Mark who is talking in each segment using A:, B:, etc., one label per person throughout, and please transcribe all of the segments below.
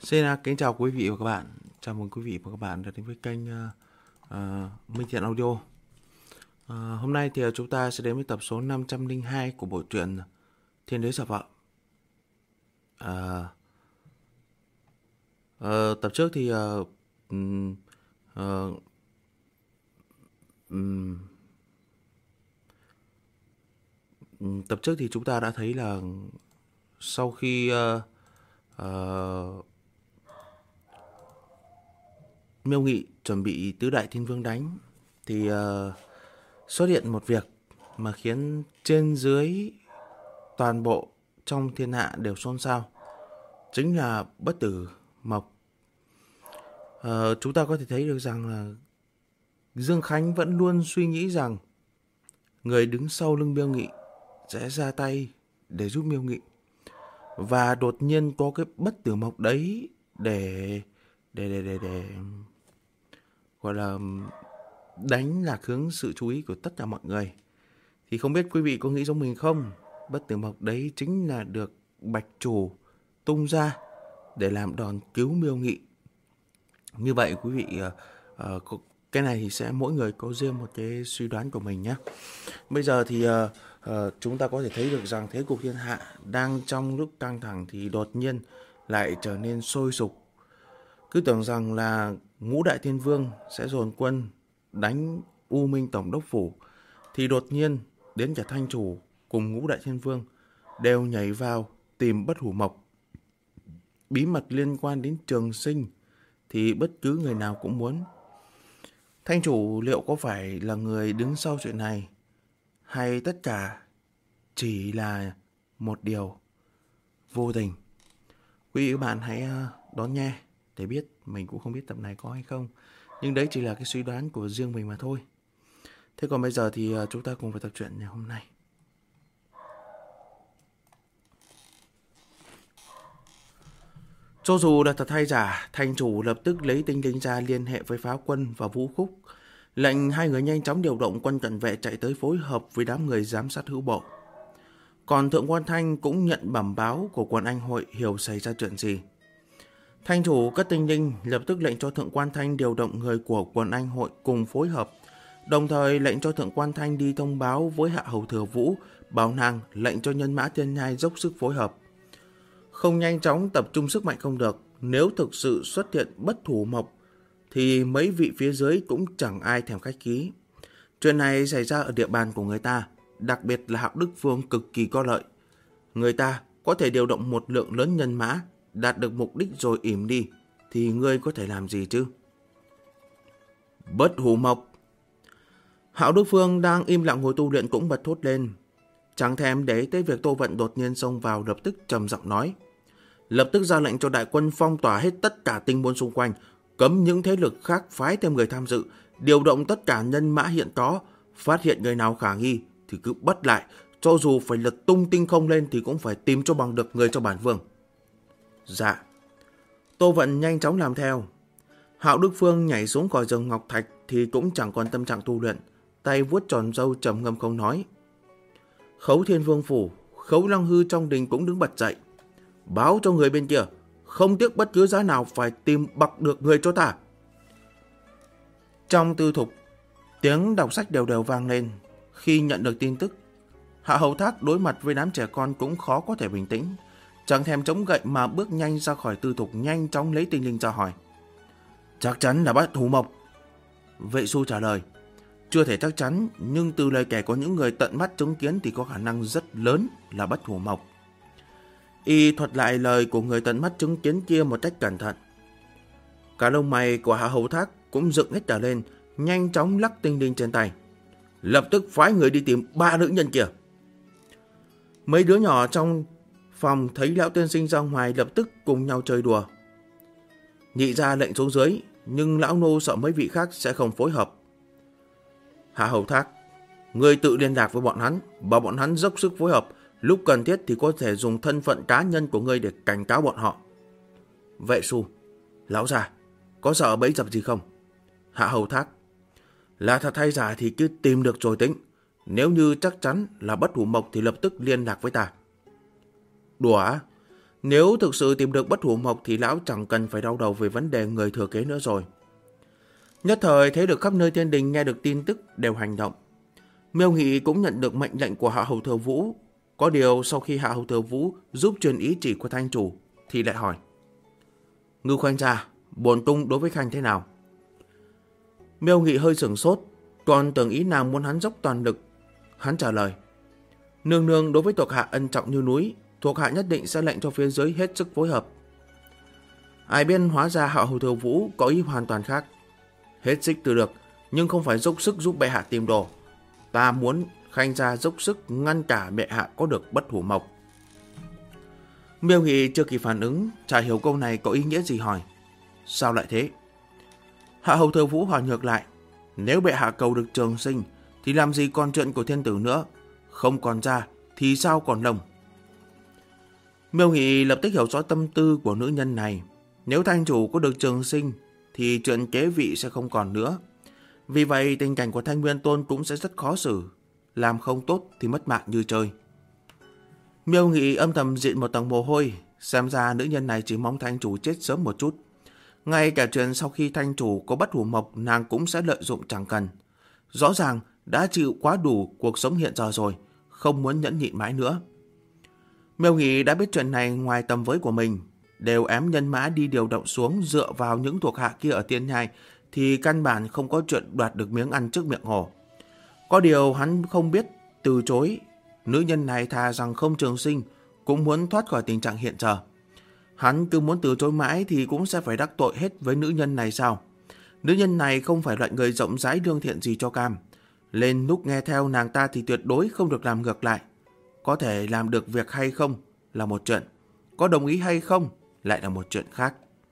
A: Xin kính chào quý vị và các bạn. Chào mừng quý vị và các bạn đã đến với kênh Minh Thiện Audio. Hôm nay thì chúng ta sẽ đến với tập số 502 của bộ truyện Thiên Đế Giả Vợ. Tập trước thì tập trước thì chúng ta đã thấy là sau khi Miêu Nghị chuẩn bị tứ đại thiên vương đánh thì xuất hiện một việc mà khiến trên dưới toàn bộ trong thiên hạ đều xôn xao, chính là bất tử mộc. Chúng ta có thể thấy được rằng là Dương Khánh vẫn luôn suy nghĩ rằng người đứng sau lưng Miêu Nghị sẽ ra tay để giúp Miêu Nghị, và đột nhiên có cái bất tử mộc đấy để gọi là đánh lạc hướng sự chú ý của tất cả mọi người. Thì không biết quý vị có nghĩ giống mình không? Bất tử mộc đấy chính là được Bạch Chủ tung ra để làm đòn cứu Miêu Nghị. Như vậy quý vị, cái này thì sẽ mỗi người có riêng một cái suy đoán của mình nhé. Bây giờ thì chúng ta có thể thấy được rằng thế cục thiên hạ đang trong lúc căng thẳng thì đột nhiên lại trở nên sôi sục. Cứ tưởng rằng là ngũ đại thiên vương sẽ dồn quân đánh U Minh Tổng đốc phủ, thì đột nhiên đến cả Thanh Chủ cùng ngũ đại thiên vương đều nhảy vào tìm bất hủ mộc. Bí mật liên quan đến trường sinh thì bất cứ người nào cũng muốn. Thanh Chủ liệu có phải là người đứng sau chuyện này, hay tất cả chỉ là một điều vô tình? Quý vị và bạn hãy đón nghe để biết. Mình cũng không biết tập này có hay không, nhưng đấy chỉ là cái suy đoán của riêng mình mà thôi. Thế còn bây giờ thì chúng ta cùng vào tập truyện ngày hôm nay. Cho dù là thật hay giả, Thanh Chủ lập tức lấy tinh linh ra liên hệ với Phá Quân và Vũ Khúc, lệnh hai người nhanh chóng điều động quân cận vệ chạy tới phối hợp với đám người giám sát hữu bộ. Còn Thượng Quan Thanh cũng nhận bẩm báo của quần anh hội hiểu xảy ra chuyện gì. Thanh Chủ cất tinh linh lập tức lệnh cho Thượng Quan Thanh điều động người của quần anh hội cùng phối hợp, đồng thời lệnh cho Thượng Quan Thanh đi thông báo với Hạ Hầu Thừa Vũ, bảo nàng lệnh cho nhân mã Thiên Nhai dốc sức phối hợp. Không nhanh chóng tập trung sức mạnh không được, nếu thực sự xuất hiện bất thủ mộc thì mấy vị phía dưới cũng chẳng ai thèm khách khí. Chuyện này xảy ra ở địa bàn của người ta, đặc biệt là Hạo Đức Vương cực kỳ có lợi. Người ta có thể điều động một lượng lớn nhân mã, đạt được mục đích rồi ỉm đi, thì ngươi có thể làm gì chứ? Bất hủ mộc. Hạo Đức Vương đang im lặng ngồi tu luyện cũng bật thốt lên. Chẳng thèm để tới việc Tô Vận đột nhiên xông vào, lập tức trầm giọng nói. Lập tức ra lệnh cho đại quân phong tỏa hết tất cả tinh môn xung quanh, cấm những thế lực khác phái thêm người tham dự, điều động tất cả nhân mã hiện có, phát hiện người nào khả nghi thì cứ bắt lại, cho dù phải lật tung tinh không lên thì cũng phải tìm cho bằng được người cho bản vương. Dạ. Tô Vận nhanh chóng làm theo. Hạo Đức Phương nhảy xuống khỏi rừng ngọc thạch thì cũng chẳng còn tâm trạng tu luyện, tay vuốt tròn râu trầm ngâm không nói. Khấu Thiên Vương phủ, Khấu Lăng Hư trong đình cũng đứng bật dậy. Báo cho người bên kia, không tiếc bất cứ giá nào phải tìm bặc được người cho ta. Trong tư thục, tiếng đọc sách đều đều vang lên. Khi nhận được tin tức, Hạ Hầu Thác đối mặt với đám trẻ con cũng khó có thể bình tĩnh. Chẳng thèm chống gậy mà bước nhanh ra khỏi tư thục, nhanh chóng lấy tinh linh ra hỏi. Chắc chắn là bất hủ mộc. Vệ Xu trả lời. Chưa thể chắc chắn, nhưng từ lời kể có những người tận mắt chứng kiến thì có khả năng rất lớn là bất hủ mộc. Y thuật lại lời của người tận mắt chứng kiến kia một cách cẩn thận. Cả lông mày của Hạ Hầu Thác cũng dựng hết cả lên, nhanh chóng lắc tinh linh trên tay. Lập tức phái người đi tìm 3 nữ nhân kia. Mấy đứa nhỏ trong phòng thấy lão tiên sinh ra ngoài lập tức cùng nhau chơi đùa. Nhị ra lệnh xuống dưới, nhưng lão nô sợ mấy vị khác sẽ không phối hợp. Hạ Hầu Thác, người tự liên lạc với bọn hắn, bảo bọn hắn dốc sức phối hợp, lúc cần thiết thì có thể dùng thân phận cá nhân của ngươi để cảnh cáo bọn họ. Vệ Xu, lão già, có sợ bẫy dập gì không? Hạ Hầu Thác, là thật hay giả thì cứ tìm được rồi tính. Nếu như chắc chắn là bất hủ mộc thì lập tức liên lạc với ta. Đùa á? Nếu thực sự tìm được Bất Hủ Mộc thì lão chẳng cần phải đau đầu về vấn đề người thừa kế nữa rồi. Nhất thời thế lực khắp nơi thiên đình nghe được tin tức đều hành động. Miêu Nghị cũng nhận được mệnh lệnh của Hạ Hầu Thừa Vũ. Có điều sau khi Hạ Hầu Thừa Vũ giúp truyền ý chỉ của Thanh Chủ thì lại hỏi: Ngưu Khanh gia, bổn tung đối với Khanh thế nào? Miêu Nghị hơi sửng sốt, còn tưởng ý nàng muốn hắn dốc toàn lực. Hắn trả lời: Nương nương đối với thuộc hạ ân trọng như núi, thuộc hạ nhất định sẽ lệnh cho phía dưới hết sức phối hợp. Ai biết hóa ra Hạ Hầu Thừa Vũ có ý hoàn toàn khác. Hết sức từ được, nhưng không phải dốc sức giúp bệ hạ tìm đồ. Ta muốn Khanh gia dốc sức ngăn cả bệ hạ có được Bất Hủ Mộc. Miêu Nghị chưa kịp phản ứng, chả hiểu câu này có ý nghĩa gì, hỏi: Sao lại thế? Hạ Hầu Thừa Vũ hỏi ngược lại: Nếu bệ hạ cầu được trường sinh thì làm gì còn chuyện của thiên tử nữa? Không còn da thì sao còn lông? Miêu Nghị lập tức hiểu rõ tâm tư của nữ nhân này. Nếu Thanh Chủ có được trường sinh thì chuyện kế vị sẽ không còn nữa. Vì vậy tình cảnh của Thanh Nguyên Tôn cũng sẽ rất khó xử. Làm không tốt thì mất mạng như chơi. Miêu Nghị âm thầm diện một tầng mồ hôi. Xem ra nữ nhân này chỉ mong Thanh Chủ chết sớm một chút. Ngay cả chuyện sau khi Thanh Chủ có Bất Hủ Mộc nàng cũng sẽ lợi dụng chẳng cần. Rõ ràng đã chịu quá đủ cuộc sống hiện giờ rồi, không muốn nhẫn nhịn mãi nữa. Miêu Nghị đã biết chuyện này ngoài tầm với của mình, đều ém nhân mã đi điều động xuống dựa vào những thuộc hạ kia ở Tiên Nhai thì căn bản không có chuyện đoạt được miếng ăn trước miệng hổ. Có điều hắn không biết từ chối, nữ nhân này thà rằng không trường sinh cũng muốn thoát khỏi tình trạng hiện giờ. Hắn cứ muốn từ chối mãi thì cũng sẽ phải đắc tội hết với nữ nhân này sao? Nữ nhân này không phải loại người rộng rãi lương thiện gì cho cam. Lên lúc nghe theo nàng ta thì tuyệt đối không được làm ngược lại. Có thể làm được việc hay không là một chuyện, có đồng ý hay không lại là một chuyện khác.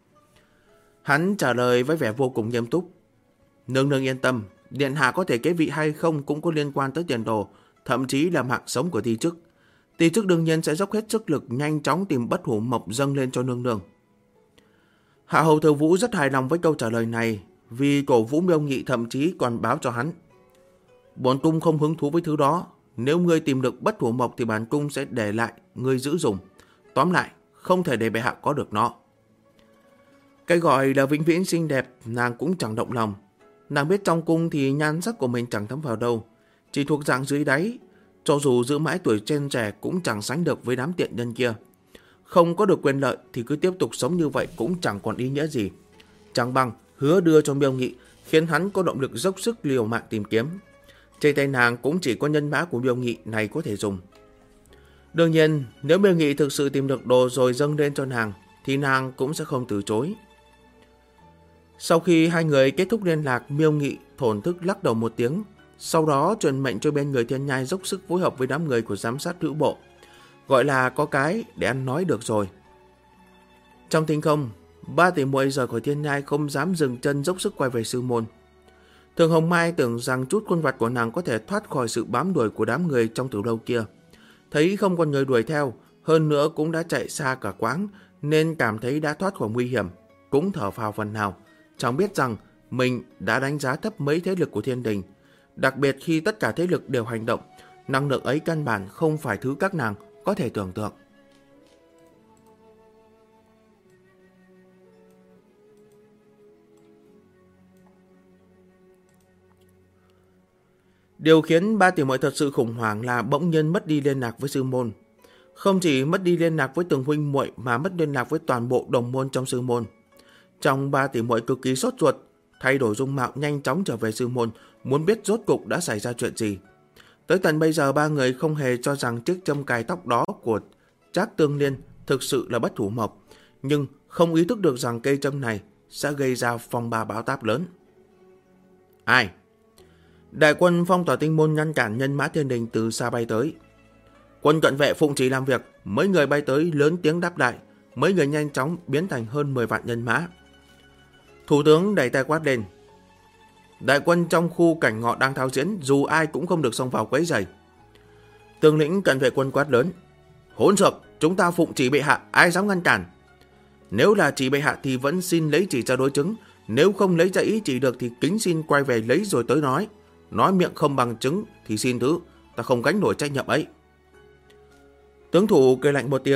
A: Hắn trả lời với vẻ vô cùng nghiêm túc: Nương nương yên tâm, điện hạ có thể kế vị hay không cũng có liên quan tới tiền đồ, thậm chí là mạng sống của Ti Chức. Ti Chức đương nhiên sẽ dốc hết sức lực nhanh chóng tìm Bất Hủ Mộc dâng lên cho nương nương. Hạ Hầu Thừa Vũ rất hài lòng với câu trả lời này, vì cổ vũ Miêu Nghị thậm chí còn báo cho hắn: Bổn cung không hứng thú với thứ đó. Nếu ngươi tìm được Bất Hủ Mộc thì bản cung sẽ để lại ngươi giữ dùng. Tóm lại, không thể để bệ hạ có được nó. Cái gọi là vĩnh viễn xinh đẹp nàng cũng chẳng động lòng. Nàng biết trong cung thì nhan sắc của mình chẳng thấm vào đâu, chỉ thuộc dạng dưới đáy. Cho dù giữ mãi tuổi trên trẻ cũng chẳng sánh được với đám tiện nhân kia. Không có được quyền lợi thì cứ tiếp tục sống như vậy cũng chẳng còn ý nghĩa gì. Chẳng bằng hứa đưa cho Miêu Nghị, khiến hắn có động lực dốc sức liều mạng tìm kiếm. Trên tay nàng cũng chỉ có nhân mã của Miêu Nghị này có thể dùng. Đương nhiên, nếu Miêu Nghị thực sự tìm được đồ rồi dâng lên cho nàng thì nàng cũng sẽ không từ chối. Sau khi hai người kết thúc liên lạc, Miêu Nghị thổn thức lắc đầu một tiếng, sau đó truyền mệnh cho bên người Thiên Nhai dốc sức phối hợp với đám người của giám sát hữu bộ. Gọi là có cái để ăn nói được rồi. Trong thinh không, ba tỷ muội rời khỏi Thiên Nhai không dám dừng chân dốc sức quay về sư môn. Thường Hồng Mai tưởng rằng chút khuôn vặt của nàng có thể thoát khỏi sự bám đuổi của đám người trong tử lâu kia. Thấy không còn người đuổi theo, hơn nữa cũng đã chạy xa cả quãng, nên cảm thấy đã thoát khỏi nguy hiểm, cũng thở phào phần nào. Chẳng biết rằng mình đã đánh giá thấp mấy thế lực của thiên đình. Đặc biệt khi tất cả thế lực đều hành động, năng lượng ấy căn bản không phải thứ các nàng có thể tưởng tượng. Điều khiến ba tỷ muội thật sự khủng hoảng là bỗng nhiên mất đi liên lạc với sư môn. Không chỉ mất đi liên lạc với từng huynh muội mà mất liên lạc với toàn bộ đồng môn trong sư môn. Trong ba tỷ muội cực kỳ sốt ruột, thay đổi dung mạo nhanh chóng trở về sư môn, muốn biết rốt cục đã xảy ra chuyện gì. Tới tận bây giờ ba người không hề cho rằng chiếc châm cài tóc đó của Trác Tương Liên thực sự là Bất Hủ Mộc, nhưng không ý thức được rằng cây châm này sẽ gây ra phong ba bão táp lớn. Ai? Đại quân phong tỏa tinh môn ngăn cản nhân mã thiên đình từ xa bay tới. Quân cận vệ phụng chỉ làm việc, mấy người bay tới lớn tiếng đáp lại, mấy người nhanh chóng biến thành hơn 10 vạn nhân mã. Thủ tướng đẩy tay quát lên: Đại quân trong khu cảnh ngọ đang thao diễn, dù ai cũng không được xông vào quấy rầy. Tướng lĩnh cận vệ quân quát lớn: Hỗn xược, chúng ta phụng chỉ bệ hạ, ai dám ngăn cản? Nếu là chỉ bệ hạ thì vẫn xin lấy chỉ ra đối chứng, nếu không lấy ra ý chỉ được thì kính xin quay về lấy rồi tới nói. Nói miệng không bằng chứng thì xin thứ, ta không gánh nổi trách nhiệm ấy. Tướng thủ cười lạnh một tiếng,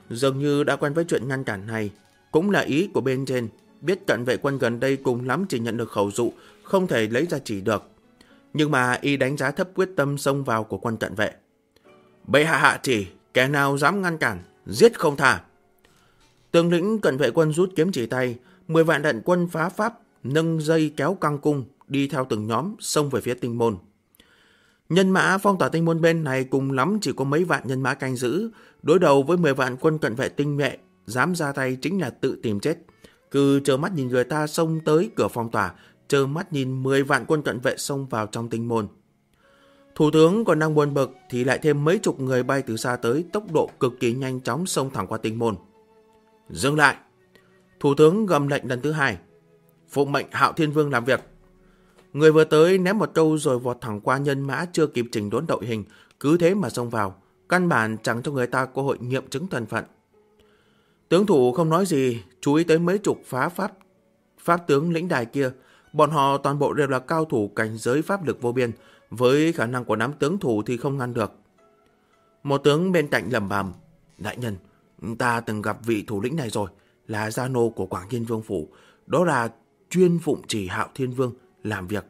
A: Dường như đã quen với chuyện ngăn cản này, cũng là ý của bên trên, biết cận vệ quân gần đây cùng lắm chỉ nhận được khẩu dụ, không thể lấy ra chỉ được. Nhưng mà y đánh giá thấp quyết tâm xông vào của quân cận vệ. Bệ hạ hạ chỉ, kẻ nào dám ngăn cản, giết không tha. Tướng lĩnh cận vệ quân rút kiếm chỉ tay, 10 vạn đại quân phá pháp, nâng dây kéo căng cung, đi theo từng nhóm, xông về phía Tinh Môn. Nhân mã phong tỏa Tinh Môn bên này cùng lắm chỉ có mấy vạn nhân mã canh giữ, đối đầu với 10 vạn quân cận vệ tinh nhuệ, dám ra tay chính là tự tìm chết. Cứ trơ mắt nhìn người ta xông tới cửa phong tỏa, trơ mắt nhìn 10 vạn quân cận vệ xông vào trong Tinh Môn. Thủ tướng còn đang buồn bực thì lại thêm mấy chục người bay từ xa tới, tốc độ cực kỳ nhanh chóng xông thẳng qua Tinh Môn. Dừng lại! Thủ tướng gầm lệnh lần thứ 2. Phụng mệnh Hạo Thiên Vương làm việc. Người vừa tới ném một câu rồi vọt thẳng qua nhân mã chưa kịp chỉnh đốn đội hình, cứ thế mà xông vào, căn bản chẳng cho người ta cơ hội nghiệm chứng thân phận. Tướng thủ không nói gì, chú ý tới mấy chục pháp tướng lĩnh đài kia, bọn họ toàn bộ đều là cao thủ cảnh giới pháp lực vô biên, với khả năng của đám tướng thủ thì không ngăn được. Một tướng bên cạnh lẩm bẩm, đại nhân, ta từng gặp vị thủ lĩnh này rồi, là gia nô của Quảng Thiên Vương phủ, đó là chuyên phụng chỉ Hạo Thiên Vương làm việc.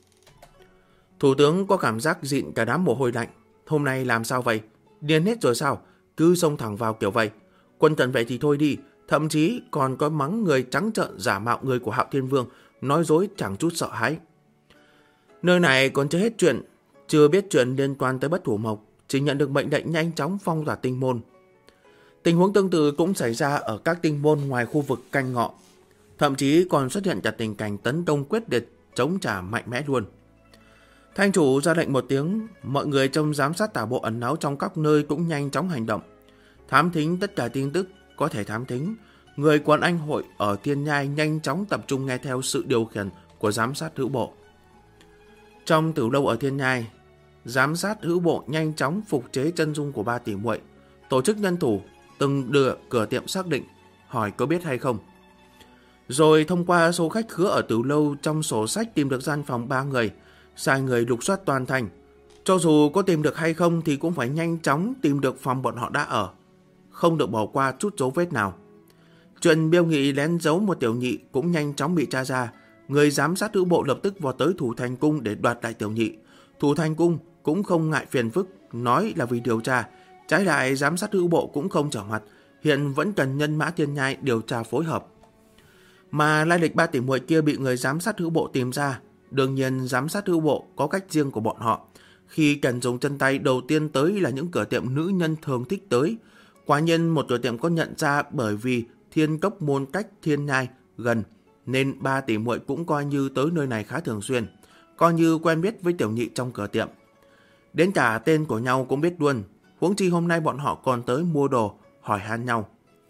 A: Thủ tướng có cảm giác dịn cả đám mồ hôi lạnh. Hôm nay làm sao vậy? Điên hết rồi sao? Cứ xông thẳng vào kiểu vậy. Quân cận vệ thì thôi đi, thậm chí còn có mắng người trắng trợn giả mạo người của Hạo Thiên Vương, nói dối chẳng chút sợ hãi. Nơi này còn chưa hết chuyện, chưa biết chuyện liên quan tới Bất Thủ Mộc, chỉ nhận được mệnh lệnh nhanh chóng phong tỏa Tinh Môn. Tình huống tương tự cũng xảy ra ở các tinh môn ngoài khu vực canh ngọ, thậm chí còn xuất hiện cả tình cảnh tấn công quyết liệt, chống trả mạnh mẽ luôn. Thanh chủ ra lệnh một tiếng, mọi người trong giám sát tả bộ ẩn náu trong các nơi cũng nhanh chóng hành động, thám thính tất cả tin tức có thể thám thính. Người quần anh hội ở Thiên Nhai nhanh chóng tập trung nghe theo sự điều khiển của giám sát hữu bộ. Trong tử lâu ở Thiên Nhai, giám sát hữu bộ nhanh chóng phục chế chân dung của 3 tỷ muội, tổ chức nhân thủ từng đưa cửa tiệm xác định, hỏi có biết hay không. Rồi thông qua số khách khứa ở tử lâu trong sổ sách tìm được gian phòng 3 người, sai người lục soát toàn thành. Cho dù có tìm được hay không thì cũng phải nhanh chóng tìm được phòng bọn họ đã ở, không được bỏ qua chút dấu vết nào. Chuyện Biêu Nghị lén giấu một tiểu nhị cũng nhanh chóng bị tra ra. Người giám sát hữu bộ lập tức vọt tới Thủ Thành Cung để đoạt lại tiểu nhị. Thủ Thành Cung cũng không ngại phiền phức, nói là vì điều tra. Trái lại giám sát hữu bộ cũng không trở mặt, hiện vẫn cần nhân mã Thiên Nhai điều tra phối hợp. Mà lai lịch 3 tỷ muội kia bị người giám sát hữu bộ tìm ra. Đương nhiên giám sát hữu bộ có cách riêng của bọn họ. Khi cần dùng chân tay, đầu tiên tới là những cửa tiệm nữ nhân thường thích tới. Quả nhiên một cửa tiệm có nhận ra, bởi vì Thiên Cốc Môn cách Thiên Nhai gần, nên 3 tỷ muội cũng coi như tới nơi này khá thường xuyên, coi như quen biết với tiểu nhị trong cửa tiệm. Đến cả tên của nhau cũng biết luôn, huống chi hôm nay bọn họ còn tới mua đồ, hỏi han nhau.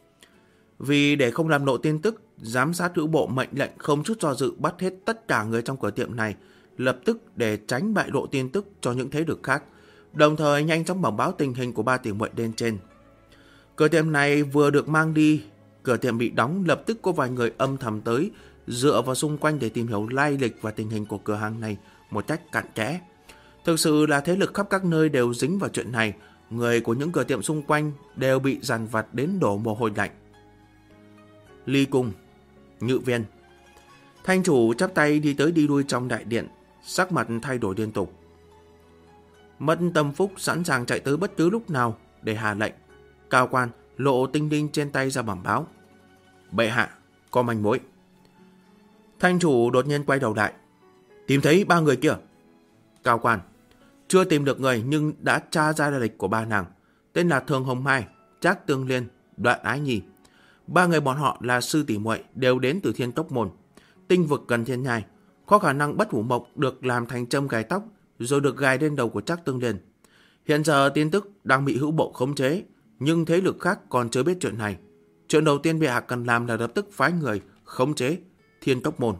A: Vì để không làm lộ tin tức, giám sát hữu bộ mệnh lệnh không chút do dự bắt hết tất cả người trong cửa tiệm này, lập tức để tránh bại lộ tin tức cho những thế lực khác, đồng thời nhanh chóng bẩm báo tình hình của 3 tỷ muội lên trên. Cửa tiệm này vừa được mang đi, cửa tiệm bị đóng, lập tức có vài người âm thầm tới, dựa vào xung quanh để tìm hiểu lai lịch và tình hình của cửa hàng này một cách cặn kẽ. Thực sự là thế lực khắp các nơi đều dính vào chuyện này, người của những cửa tiệm xung quanh đều bị dằn vặt đến đổ mồ hôi lạnh. Ly Cung, Ngự Viên. Thanh chủ chắp tay đi tới đi lui trong đại điện, sắc mặt thay đổi liên tục. Mất tâm phúc sẵn sàng chạy tới bất cứ lúc nào để hạ lệnh. Cao quan lộ tinh đinh trên tay ra bẩm báo. Bệ hạ, có manh mối. Thanh chủ đột nhiên quay đầu lại. Tìm thấy 3 người kia. Cao quan, chưa tìm được người nhưng đã tra ra lai lịch của 3 nàng. Tên là Thường Hồng Mai, Trác Tương Liên, Đoạn Ái Nhi. 3 người bọn họ là sư tỷ muội, đều đến từ Thiên Cốc Môn, tinh vực gần Thiên Nhai. Có khả năng Bất Hủ Mộc được làm thành châm gài tóc rồi được gài lên đầu của Trác Tương Liên. Hiện giờ tin tức đang bị hữu bộ khống chế, nhưng thế lực khác còn chưa biết chuyện này. Chuyện đầu tiên bệ hạ cần làm là lập tức phái người khống chế Thiên Cốc Môn.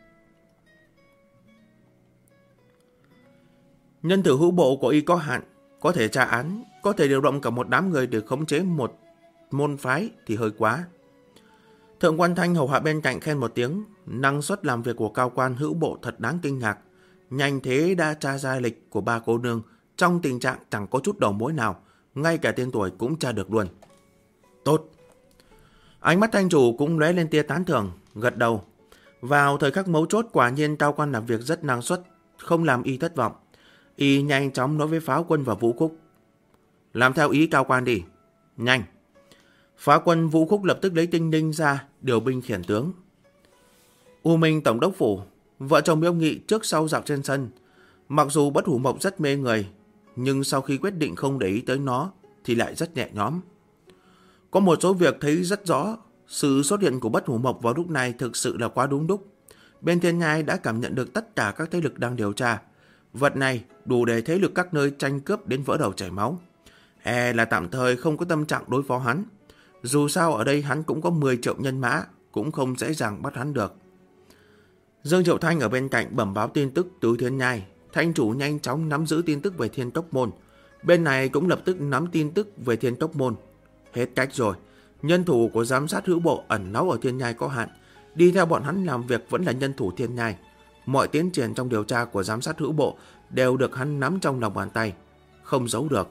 A: Nhân tử hữu bộ của y có hạn, có thể tra án, có thể điều động cả một đám người để khống chế một môn phái thì hơi quá. Thượng quan Thanh hầu hạ bên cạnh khen một tiếng, năng suất làm việc của cao quan hữu bộ thật đáng kinh ngạc. Nhanh thế đã tra ra lịch của 3 cô nương trong tình trạng chẳng có chút đầu mối nào, ngay cả tên tuổi cũng tra được luôn. Tốt. Ánh mắt thanh chủ cũng lóe lên tia tán thưởng, gật đầu. Vào thời khắc mấu chốt, quả nhiên Cao Quan làm việc rất năng suất, không làm y thất vọng. Y nhanh chóng nói với Pháo Quân và Vũ Khúc. Làm theo ý Cao Quan đi. Nhanh. Pháo Quân Vũ Khúc lập tức lấy tinh ninh ra, điều binh khiển tướng. U Minh tổng đốc phủ, vợ chồng Miêu Nghị trước sau dạo trên sân. Mặc dù Bất Hủ Mộc rất mê người, nhưng sau khi quyết định không để ý tới nó thì lại rất nhẹ nhõm. Có một số việc thấy rất rõ, sự xuất hiện của Bất Hủ Mộc vào lúc này thực sự là quá đúng đúc. Bên Thiên Nhai đã cảm nhận được tất cả các thế lực đang điều tra. Vật này đủ để thế lực các nơi tranh cướp đến vỡ đầu chảy máu. Là tạm thời không có tâm trạng đối phó hắn. Dù sao ở đây hắn cũng có 10 triệu nhân mã, cũng không dễ dàng bắt hắn được. Dương Triệu Thanh ở bên cạnh bẩm báo tin tức từ Thiên Nhai. Thanh chủ nhanh chóng nắm giữ tin tức về Thiên Tốc Môn. Bên này cũng lập tức nắm tin tức về Thiên Tốc Môn. Hết cách rồi. Nhân thủ của giám sát hữu bộ ẩn náu ở Thiên Nhai có hạn. Đi theo bọn hắn làm việc vẫn là nhân thủ Thiên Nhai. Mọi tiến triển trong điều tra của giám sát hữu bộ đều được hắn nắm trong lòng bàn tay. Không giấu được.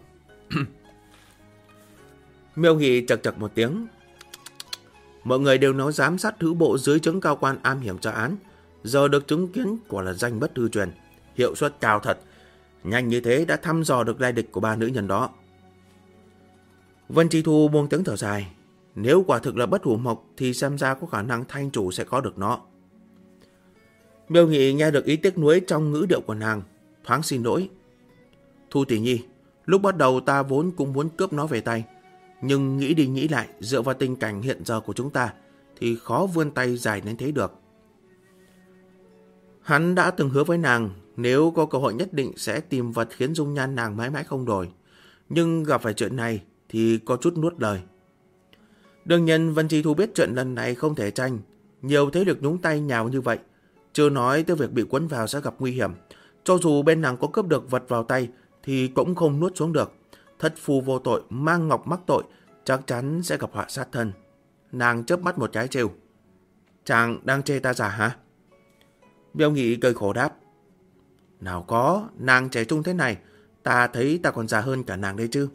A: Miêu Nghị chật chật một tiếng. Mọi người đều nói giám sát hữu bộ dưới trướng Cao Quan am hiểm tra án. Giờ được chứng kiến quả là danh bất hư truyền. Hiệu suất cao thật. Nhanh như thế đã thăm dò được lai lịch của 3 nữ nhân đó. Vân Chi Thu buông tiếng thở dài. Nếu quả thực là Bất Hủ Mộc thì xem ra có khả năng thanh chủ sẽ có được nó. Miêu Nghị nghe được ý tiếc nuối trong ngữ điệu của nàng, thoáng xin lỗi. Thu tỷ nhi, lúc bắt đầu ta vốn cũng muốn cướp nó về tay, nhưng nghĩ đi nghĩ lại, dựa vào tình cảnh hiện giờ của chúng ta thì khó vươn tay dài đến thế được. Hắn đã từng hứa với nàng nếu có cơ hội nhất định sẽ tìm vật khiến dung nhan nàng mãi mãi không đổi, nhưng gặp phải chuyện này thì có chút nuốt lời. Đương nhiên Vân Chi Thu biết chuyện lần này không thể tranh, nhiều thế lực nhúng tay nhào như vậy, chưa nói tới việc bị cuốn vào sẽ gặp nguy hiểm. Cho dù bên nàng có cướp được vật vào tay thì cũng không nuốt xuống được. Thất phu vô tội, mang ngọc mắc tội, chắc chắn sẽ gặp họa sát thân. Nàng chớp mắt một cái trêu. Chàng đang chê ta già hả? Miêu Nghị cười khổ đáp. Nào có, nàng trẻ trung thế này, ta thấy ta còn già hơn cả nàng đấy chứ.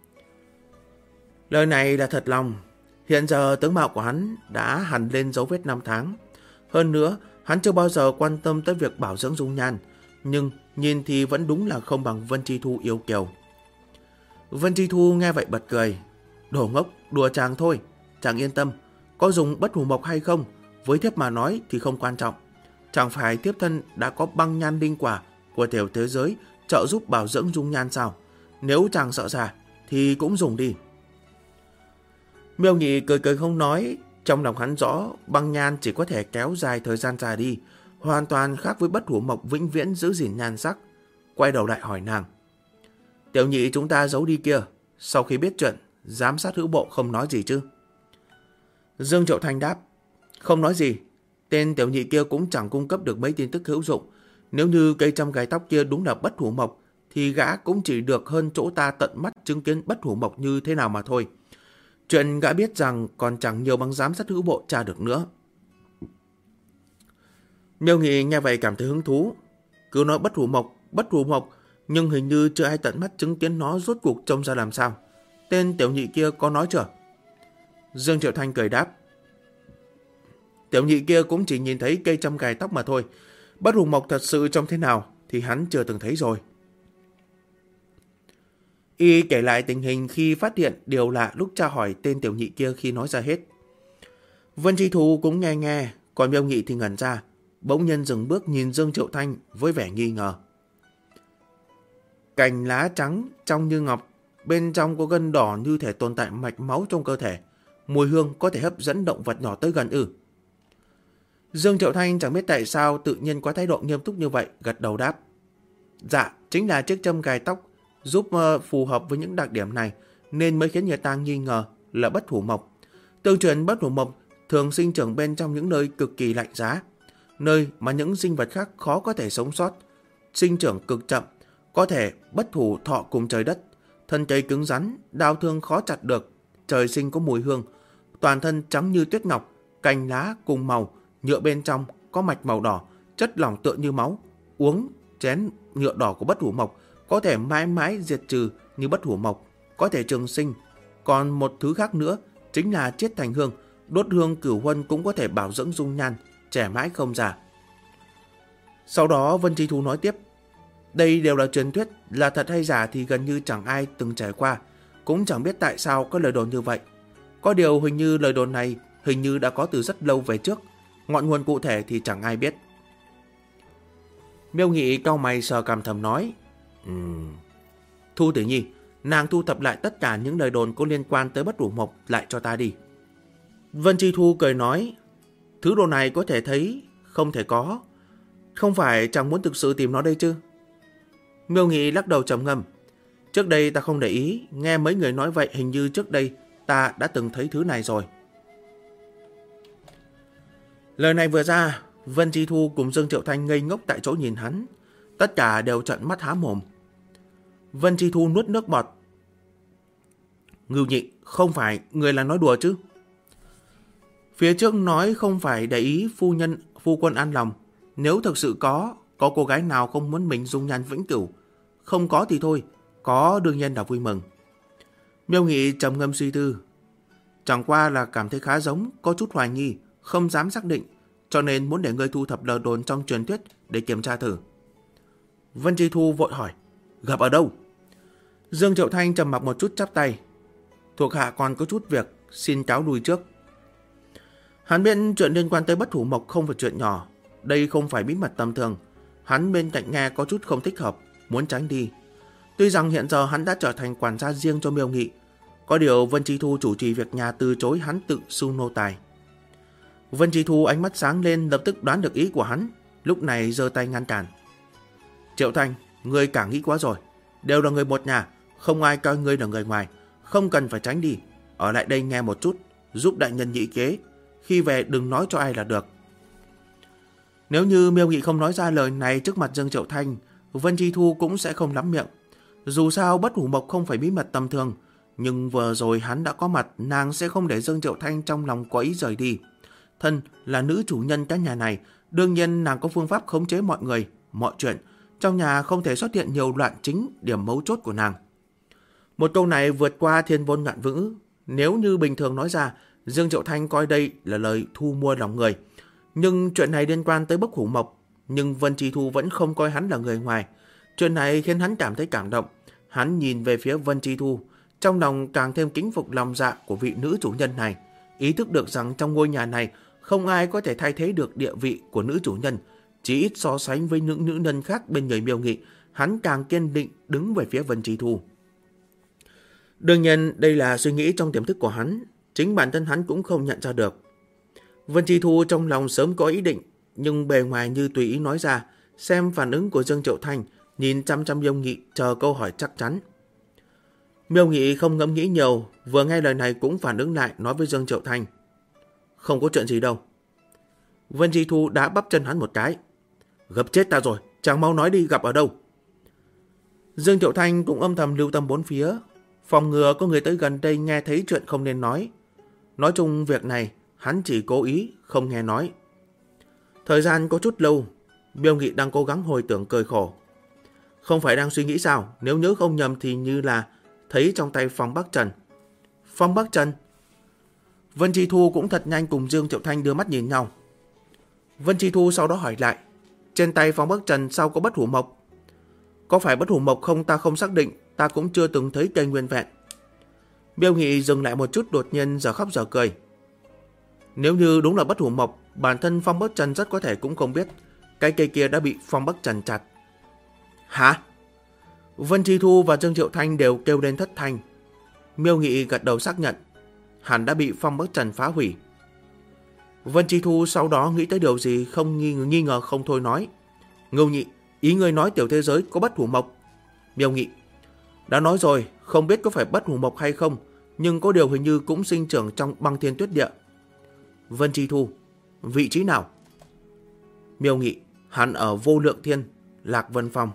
A: Lời này là thật lòng. Hiện giờ tướng mạo của hắn đã hằn lên dấu vết 5 tháng. Hơn nữa, hắn chưa bao giờ quan tâm tới việc bảo dưỡng dung nhan, nhưng nhìn thì vẫn đúng là không bằng Vân Chi Thu yêu kiều. Vân Chi Thu nghe vậy bật cười. Đồ ngốc, đùa chàng thôi. Chàng yên tâm, có dùng Bất Hủ Mộc hay không, với thiếp mà nói thì không quan trọng. Chẳng phải thiếp thân đã có băng nhan linh quả của tiểu thế giới trợ giúp bảo dưỡng dung nhan sao? Nếu chàng sợ già thì cũng dùng đi. Miêu Nghị cười cười không nói. Trong lòng hắn rõ băng nhan chỉ có thể kéo dài thời gian già đi, hoàn toàn khác với Bất Hủ Mộc vĩnh viễn giữ gìn nhan sắc. Quay đầu lại hỏi nàng. Tiểu nhị chúng ta giấu đi kia, sau khi biết chuyện, giám sát hữu bộ không nói gì chứ? Dương Triệu Thanh đáp. Không nói gì. Tên tiểu nhị kia cũng chẳng cung cấp được mấy tin tức hữu dụng. Nếu như cây trăm gai tóc kia đúng là Bất Hủ Mộc thì gã cũng chỉ được hơn chỗ ta tận mắt chứng kiến Bất Hủ Mộc như thế nào mà thôi. Chuyện gã biết rằng còn chẳng nhiều bằng giám sát hữu bộ tra được nữa. Miêu Nghị nghe vậy cảm thấy hứng thú. Cứ nói Bất Hủ Mộc, nhưng hình như chưa ai tận mắt chứng kiến nó rốt cuộc trông ra làm sao. Tên tiểu nhị kia có nói chưa? Dương Triệu Thanh cười đáp. Tiểu nhị kia cũng chỉ nhìn thấy cây trăm gai tóc mà thôi. Bất Hủ Mộc thật sự trông thế nào thì hắn chưa từng thấy rồi. Y kể lại tình hình khi phát hiện điều lạ lúc tra hỏi tên tiểu nhị kia khi nói ra hết. Vân Chi Thu cũng nghe, còn Miêu Nghị thì ngẩn ra, bỗng nhiên dừng bước nhìn Dương Triệu Thanh với vẻ nghi ngờ. Cành lá trắng trong như ngọc, bên trong có gân đỏ như thể tồn tại mạch máu trong cơ thể, mùi hương có thể hấp dẫn động vật nhỏ tới gần ư? Dương Triệu Thanh chẳng biết tại sao tự nhiên có thái độ nghiêm túc như vậy, gật đầu đáp. Dạ, chính là chiếc châm gài tóc giúp phù hợp với những đặc điểm này nên mới khiến người ta nghi ngờ là Bất Hủ Mộc. Tương truyền Bất Hủ Mộc thường sinh trưởng bên trong những nơi cực kỳ lạnh giá, nơi mà những sinh vật khác khó có thể sống sót, sinh trưởng cực chậm, có thể bất hủ thọ cùng trời đất, thân cây cứng rắn, đao thương khó chặt được, trời sinh có mùi hương, toàn thân trắng như tuyết ngọc, cành lá cùng màu, nhựa bên trong có mạch màu đỏ, chất lỏng tựa như máu. Uống chén nhựa đỏ của Bất Hủ Mộc có thể mãi mãi diệt trừ như Bất Hủ Mộc, có thể trường sinh. Còn một thứ khác nữa chính là chiết thành hương, đốt hương cửu huân cũng có thể bảo dưỡng dung nhan, trẻ mãi không già. Sau đó Vân Chi Thu nói tiếp, đây đều là truyền thuyết, là thật hay giả thì gần như chẳng ai từng trải qua, cũng chẳng biết tại sao có lời đồn như vậy. Có điều hình như lời đồn này hình như đã có từ rất lâu về trước, ngọn nguồn cụ thể thì chẳng ai biết. Miêu Nghị cau mày sờ cằm thầm nói, Thu Tử Nhi, nàng thu thập lại tất cả những lời đồn có liên quan tới Bất Hủ Mộc lại cho ta đi. Vân Chi Thu cười nói, thứ đồ này có thể thấy, không thể có. Không phải chẳng muốn thực sự tìm nó đây chứ? Miêu Nghị lắc đầu trầm ngâm. Trước đây ta không để ý, nghe mấy người nói vậy hình như trước đây ta đã từng thấy thứ này rồi. Lời này vừa ra, Vân Chi Thu cùng Dương Triệu Thanh ngây ngốc tại chỗ nhìn hắn. Tất cả đều trợn mắt há mồm. Vân Chi Thu nuốt nước bọt. Ngưu Nhị, không phải người là nói đùa chứ? Phía trước nói không phải để ý phu quân an lòng. Nếu thực sự có cô gái nào không muốn mình dung nhan vĩnh cửu? Không có thì thôi, có đương nhiên là vui mừng. Miêu Nghị trầm ngâm suy tư. Chẳng qua là cảm thấy khá giống, có chút hoài nghi, không dám xác định, cho nên muốn để ngươi thu thập lời đồn trong truyền thuyết để kiểm tra thử. Vân Chi Thu vội hỏi, gặp ở đâu? Dương Triệu Thanh trầm mặc một chút chắp tay. Thuộc hạ còn có chút việc, xin cáo lui trước. Hắn biết chuyện liên quan tới Bất Hủ Mộc không phải chuyện nhỏ, đây không phải bí mật tầm thường. Hắn bên cạnh nghe có chút không thích hợp, muốn tránh đi. Tuy rằng hiện giờ hắn đã trở thành quản gia riêng cho Miêu Nghị, có điều Vân Chi Thu chủ trì việc nhà từ chối hắn tự xưng nô tài. Vân Chi Thu ánh mắt sáng lên, lập tức đoán được ý của hắn, lúc này giơ tay ngăn cản. Triệu Thanh, ngươi cả nghĩ quá rồi, đều là người một nhà, không ai coi ngươi là người ngoài, không cần phải tránh đi, ở lại đây nghe một chút, giúp đại nhân nhị kế, khi về đừng nói cho ai là được. Nếu như Miêu Nghị không nói ra lời này trước mặt Dương Triệu Thanh, Vân Chi Thu cũng sẽ không lắm miệng. Dù sao Bất Hủ Mộc không phải bí mật tầm thường, nhưng vừa rồi hắn đã có mặt, nàng sẽ không để Dương Triệu Thanh trong lòng có ý rời đi. Thân là nữ chủ nhân cái nhà này, đương nhiên nàng có phương pháp khống chế mọi người, mọi chuyện. Trong nhà không thể xuất hiện nhiều loạn chính, điểm mấu chốt của nàng. Một câu này vượt qua thiên vôn ngạn ngữ. Nếu như bình thường nói ra, Dương Triệu Thanh coi đây là lời thu mua lòng người. Nhưng chuyện này liên quan tới Bất Hủ Mộc, nhưng Vân Chi Thu vẫn không coi hắn là người ngoài. Chuyện này khiến hắn cảm thấy cảm động. Hắn nhìn về phía Vân Chi Thu, trong lòng càng thêm kính phục lòng dạ của vị nữ chủ nhân này. Ý thức được rằng trong ngôi nhà này không ai có thể thay thế được địa vị của nữ chủ nhân. Chỉ ít so sánh với những nữ nhân khác bên người Miêu Nghị, hắn càng kiên định đứng về phía Vân Chi Thu. Đương nhiên đây là suy nghĩ trong tiềm thức của hắn, chính bản thân hắn cũng không nhận ra được. Vân Chi Thu trong lòng sớm có ý định, nhưng bề ngoài như tùy ý nói ra, xem phản ứng của Dương Triệu Thanh, nhìn chăm chăm Miêu Nghị chờ câu hỏi chắc chắn. Miêu Nghị không ngẫm nghĩ nhiều, vừa nghe lời này cũng phản ứng lại nói với Dương Triệu Thanh. Không có chuyện gì đâu. Vân Chi Thu đã bắp chân hắn một cái. Gấp chết ta rồi, chàng mau nói đi, gặp ở đâu? Dương Triệu Thanh cũng âm thầm lưu tâm bốn phía, phòng ngừa có người tới gần đây nghe thấy chuyện không nên nói. Nói chung việc này, hắn chỉ cố ý, không nghe nói. Thời gian có chút lâu, Miêu Nghị đang cố gắng hồi tưởng cười khổ. Không phải đang suy nghĩ sao, nếu nhớ không nhầm thì như là thấy trong tay Phong Bắc Trần. Phong Bắc Trần? Vân Chi Thu cũng thật nhanh cùng Dương Triệu Thanh đưa mắt nhìn nhau. Vân Chi Thu sau đó hỏi lại, trên tay Phong Bắc Trần sao có Bất Hủ Mộc? Có phải Bất Hủ Mộc không ta không xác định, ta cũng chưa từng thấy cây nguyên vẹn. Miêu Nghị dừng lại một chút, đột nhiên giờ khóc giờ cười. Nếu như đúng là Bất Hủ Mộc, bản thân Phong Bắc Trần rất có thể cũng không biết cái cây kia đã bị Phong Bắc Trần chặt. Hả? Vân Chi Thu và Dương Triệu Thanh đều kêu lên thất thanh. Miêu Nghị gật đầu xác nhận, hẳn đã bị Phong Bắc Trần phá hủy. Vân Chi Thu sau đó nghĩ tới điều gì không nghi ngờ không thôi nói. Ngưu Nhị, ý ngươi nói tiểu thế giới có Bất Hủ Mộc? Miêu Nghị, đã nói rồi, không biết có phải Bất Hủ Mộc hay không, nhưng có điều hình như cũng sinh trưởng trong băng thiên tuyết địa. Vân Chi Thu, vị trí nào? Miêu Nghị, hắn ở Vô Lượng Thiên, Lạc Vân Phong.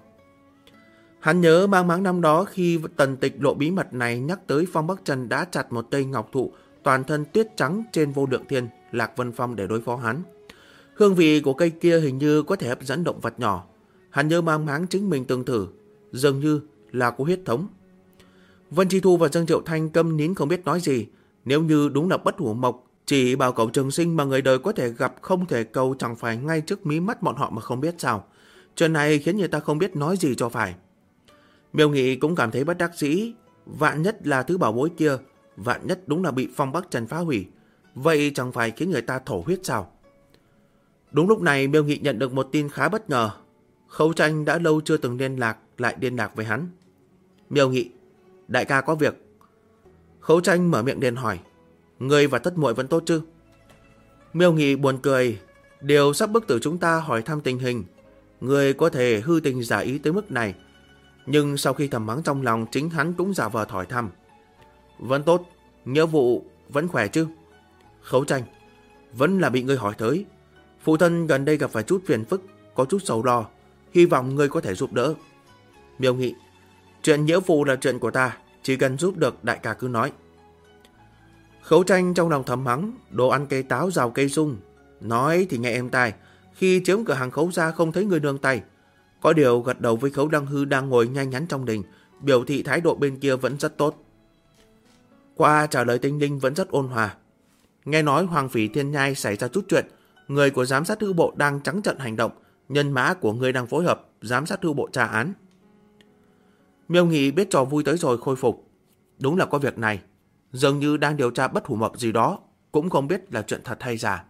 A: Hắn nhớ mang máng năm đó khi Tần Tịch lộ bí mật này nhắc tới Phong Bắc Trần đã chặt một cây ngọc thụ toàn thân tuyết trắng trên Vô Lượng Thiên, Lạc Vân Phong để đối phó hắn. Hương vị của cây kia hình như có thể hấp dẫn động vật nhỏ. Hắn nhớ mang máng chính mình từng thử, dường như là có huyết thống. Vân Chi Thu và Dương Triệu Thanh câm nín không biết nói gì. Nếu như đúng là Bất Hủ Mộc chỉ bảo cậu trường sinh mà người đời có thể gặp không thể cầu, chẳng phải ngay trước mí mắt bọn họ mà không biết sao? Chuyện này khiến người ta không biết nói gì cho phải. Miêu Nghị cũng cảm thấy bất đắc dĩ. Vạn nhất là thứ bảo bối kia, vạn nhất đúng là bị Phong Bắc Trần phá hủy, vậy chẳng phải khiến người ta thổ huyết sao? Đúng lúc này Miêu Nghị nhận được một tin khá bất ngờ. Khấu Tranh đã lâu chưa từng liên lạc lại liên lạc với hắn. Miêu Nghị, đại ca có việc. Khấu Tranh mở miệng liền hỏi, ngươi và thất muội vẫn tốt chứ? Miêu Nghị buồn cười, điều sắp bức tử chúng ta hỏi thăm tình hình. Ngươi có thể hư tình giả ý tới mức này. Nhưng sau khi thầm mắng trong lòng, chính hắn cũng giả vờ hỏi thăm. Vẫn tốt, nghĩa vụ vẫn khỏe chứ? Khấu Tranh, vẫn là bị ngươi hỏi tới. Phụ thân gần đây gặp phải chút phiền phức, có chút sầu lo, hy vọng ngươi có thể giúp đỡ. Miêu Nghị, chuyện nghĩa vụ là chuyện của ta, chỉ cần giúp được đại ca cứ nói. Khấu Tranh trong lòng thầm mắng, đồ ăn cây táo rào cây sung. Nói thì nghe êm tai, khi chiếm cửa hàng Khấu gia không thấy người nương tay. Có điều gật đầu với Khấu Đăng Hư đang ngồi nhanh nhắn trong đình, biểu thị thái độ bên kia vẫn rất tốt. Qua trả lời Tinh Linh vẫn rất ôn hòa. Nghe nói Hoàng Phỉ Thiên Nhai xảy ra chút chuyện, người của giám sát thư bộ đang trắng trợn hành động, nhân mã của người đang phối hợp giám sát thư bộ tra án. Miêu Nghị biết trò vui tới rồi khôi phục. Đúng là có việc này, dường như đang điều tra Bất Hủ Mộc gì đó, cũng không biết là chuyện thật hay giả.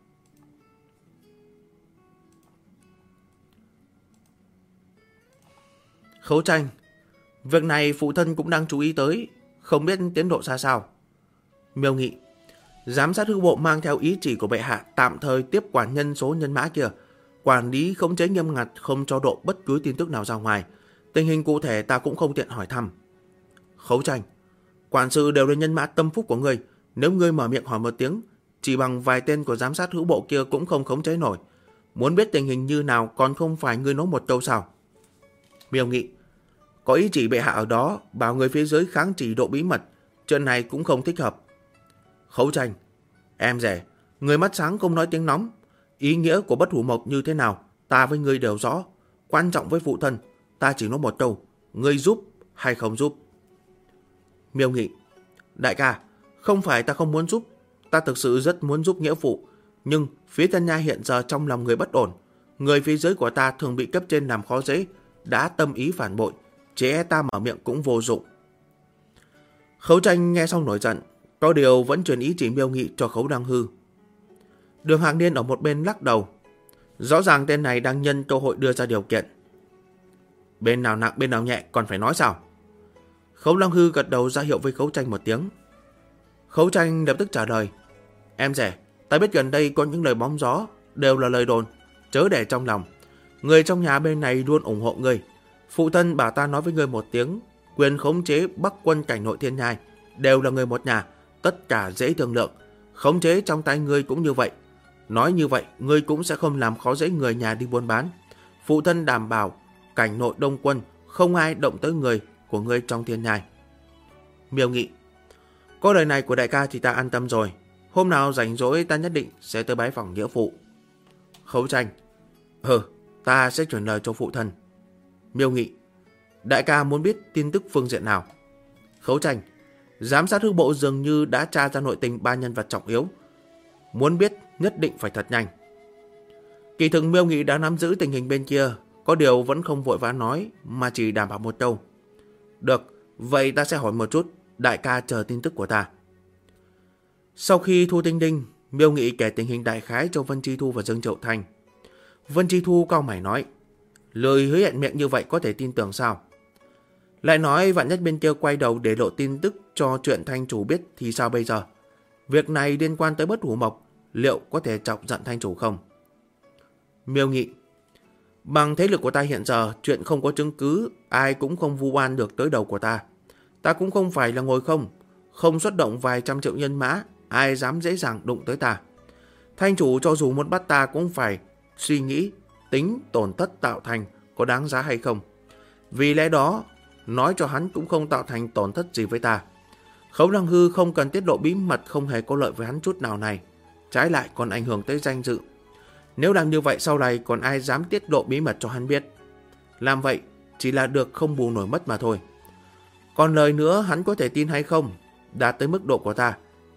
A: Khấu Tranh, việc này phụ thân cũng đang chú ý tới, không biết tiến độ ra sao. Miêu Nghị, giám sát thư bộ mang theo ý chỉ của bệ hạ tạm thời tiếp quản nhân số nhân mã kia, quản lý khống chế nghiêm ngặt, không cho độ bất cứ tin tức nào ra ngoài. Tình hình cụ thể ta cũng không tiện hỏi thăm. Khấu Tranh, quản sự đều là nhân mã tâm phúc của ngươi, nếu ngươi mở miệng hỏi một tiếng, chỉ bằng vài tên của giám sát hữu bộ kia cũng không khống chế nổi. Muốn biết tình hình như nào còn không phải ngươi nói một câu sao? Miêu Nghị, có ý chỉ bệ hạ ở đó, bảo người phía dưới kháng chỉ độ bí mật, chuyện này cũng không thích hợp. Khấu Tranh, em rể, người mắt sáng không nói tiếng nóng. Ý nghĩa của Bất Hủ Mộc như thế nào, ta với ngươi đều rõ. Quan trọng với phụ thân, ta chỉ nói một câu, ngươi giúp hay không giúp? Miêu Nghị, đại ca, không phải ta không muốn giúp, ta thực sự rất muốn giúp nghĩa phụ. Nhưng phía Tân Nhai hiện giờ trong lòng người bất ổn. Người phía dưới của ta thường bị cấp trên làm khó dễ, đã tâm ý phản bội, chỉ e ta mở miệng cũng vô dụng. Khấu Tranh nghe xong nổi giận, có điều vẫn truyền ý chỉ Miêu Nghị cho Khấu Đăng Hư. Đường Hạc Niên ở một bên lắc đầu. Rõ ràng tên này đang nhân cơ hội đưa ra điều kiện. Bên nào nặng bên nào nhẹ còn phải nói sao? Khấu Đăng Hư gật đầu ra hiệu với Khấu Tranh một tiếng. Khấu Tranh lập tức trả lời, em rể, ta biết gần đây có những lời bóng gió, đều là lời đồn, chớ để trong lòng. Người trong nhà bên này luôn ủng hộ ngươi. Phụ thân bảo ta nói với ngươi một tiếng, quyền khống chế Bắc quân cảnh nội Thiên Nhai đều là người một nhà, tất cả dễ thương lượng. Khống chế trong tay ngươi cũng như vậy. Nói như vậy, ngươi cũng sẽ không làm khó dễ người nhà đi buôn bán. Phụ thân đảm bảo cảnh nội Đông quân không ai động tới người của ngươi trong Thiên Nhai. Miêu Nghị, có lời này của đại ca thì ta an tâm rồi. Hôm nào rảnh rỗi ta nhất định sẽ tới bái phỏng nghĩa phụ. Khấu Tranh, ta sẽ chuyển lời cho phụ thân. Miêu Nghị, đại ca muốn biết tin tức phương diện nào? Khấu Tranh, giám sát hư bộ dường như đã tra ra nội tình ba nhân vật trọng yếu. Muốn biết nhất định phải thật nhanh. Kỳ thực Miêu Nghị đã nắm giữ tình hình bên kia, có điều vẫn không vội vã nói, mà chỉ đảm bảo một câu. Được, vậy ta sẽ hỏi một chút, đại ca chờ tin tức của ta. Sau khi thu Tinh Linh, Miêu Nghị kể tình hình đại khái cho Vân Chi Thu và Dương Triệu Thanh. Vân Chi Thu cau mày nói, lời hứa hẹn miệng như vậy có thể tin tưởng sao? Lại nói vạn nhất bên kia quay đầu để lộ tin tức cho chuyện Thanh chủ biết thì sao bây giờ? Việc này liên quan tới Bất Hủ Mộc, liệu có thể chọc giận Thanh chủ không? Miêu Nghị, bằng thế lực của ta hiện giờ, chuyện không có chứng cứ, ai cũng không vu oan được tới đầu của ta. Ta cũng không phải là ngồi không xuất động vài trăm triệu nhân mã, ai dám dễ dàng đụng tới ta. Thanh chủ cho dù muốn bắt ta cũng phải suy nghĩ, tính tổn thất tạo thành có đáng giá hay không. Vì lẽ đó, nói cho hắn cũng không tạo thành tổn thất gì với ta. Khấu Đăng Hư không cần tiết lộ bí mật không hề có lợi với hắn chút nào này, trái lại còn ảnh hưởng tới danh dự. Nếu làm như vậy sau này còn ai dám tiết lộ bí mật cho hắn biết. Làm vậy chỉ là được không bù nổi mất mà thôi. Còn lời nữa hắn có thể tin hay không, đạt tới mức độ của ta,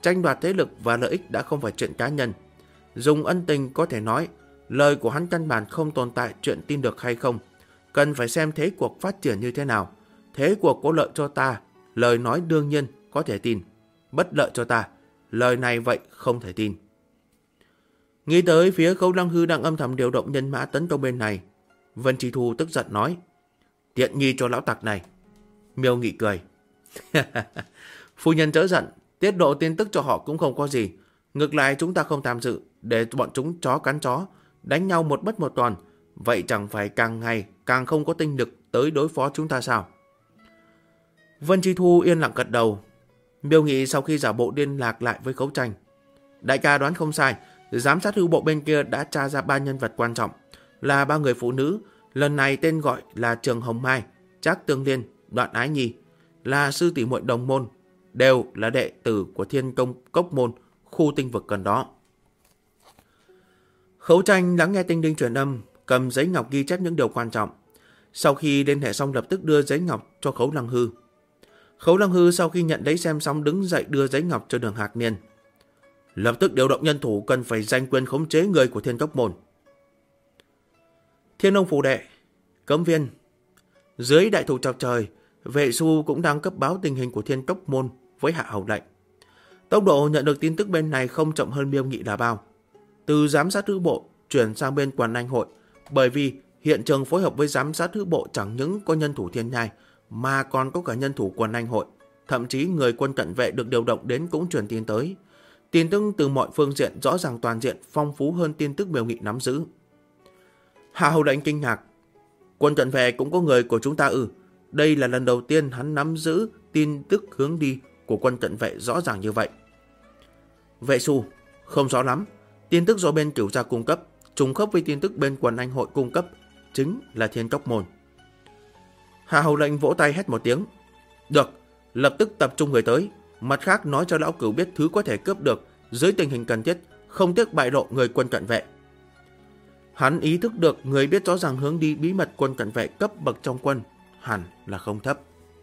A: Tranh đoạt thế lực và lợi ích đã không phải chuyện cá nhân. Dùng ân tình có thể nói, lời của hắn căn bản không tồn tại chuyện tin được hay không. Cần phải xem thế cuộc phát triển như thế nào. Thế cuộc có lợi cho ta, lời nói đương nhiên có thể tin. Bất lợi cho ta, lời này vậy không thể tin. Nghĩ tới phía Khấu Lăng Hư đang âm thầm điều động nhân mã tấn công bên này, Vân Chi Thu tức giận nói: tiện nghi cho lão tặc này. Miêu Nghị cười: phu nhân chớ giận, tiết lộ tin tức cho họ cũng không có gì. Ngược lại chúng ta không tham dự, để bọn chúng chó cắn chó, đánh nhau một mất một toàn. Vậy chẳng phải càng ngày càng không có tinh lực tới đối phó chúng ta sao? Vân Chi Thu yên lặng gật đầu. Miêu Nghị sau khi giả bộ liên lạc lại với Khấu Tranh: đại ca đoán không sai, giám sát hư bộ bên kia đã tra ra 3 nhân vật quan trọng, là 3 người phụ nữ. Lần này tên gọi là Trường Hồng Mai, Trác Tương Liên, Đoạn Ái Nhi, là sư tỷ muội đồng môn, đều là đệ tử của Thiên Công Cốc Môn, khu tinh vực gần đó. Khấu Tranh lắng nghe tinh linh truyền âm, cầm giấy ngọc ghi chép những điều quan trọng. Sau khi liên hệ xong lập tức đưa giấy ngọc cho Khấu Lăng Hư. Khấu Lăng Hư sau khi nhận lấy xem xong đứng dậy đưa giấy ngọc cho Đường Hạc Niên. Lập tức điều động nhân thủ, cần phải giành quyền khống chế người của Thiên Cốc Môn. Thiên Ông Phủ Đệ, Cấm Viên. Dưới đại thụ chọc trời, Vệ Xu cũng đang cấp báo tình hình của Thiên Cốc Môn với Hạ Hầu lệnh. Tốc độ nhận được tin tức bên này không chậm hơn Miêu Nghị là bao. Từ giám sát hư bộ chuyển sang bên Quần Anh Hội, bởi vì hiện trường phối hợp với giám sát hư bộ chẳng những có nhân thủ Thiên Nhai mà còn có cả nhân thủ Quần Anh Hội. Thậm chí người quân cận vệ được điều động đến cũng truyền tin tới. Tin tức từ mọi phương diện rõ ràng toàn diện, phong phú hơn tin tức Miêu Nghị nắm giữ. Hạ Hầu lệnh kinh ngạc: quân cận vệ cũng có người của chúng ta ư? Đây là lần đầu tiên hắn nắm giữ tin tức hướng đi của quân cận vệ rõ ràng như vậy. Vệ Xu: không rõ lắm. Tin tức do bên Cửu gia cung cấp trùng khớp với tin tức bên Quần Anh Hội cung cấp, chính là Thiên Cốc Môn. Hạ Hầu lệnh vỗ tay hét một tiếng: được, lập tức tập trung người tới. Mặt khác nói cho lão Cửu biết thứ có thể cướp được, dưới tình hình cần thiết không tiếc bại lộ người quân cận vệ. Hắn ý thức được người biết rõ ràng hướng đi bí mật quân cận vệ cấp bậc trong quân hẳn là không thấp.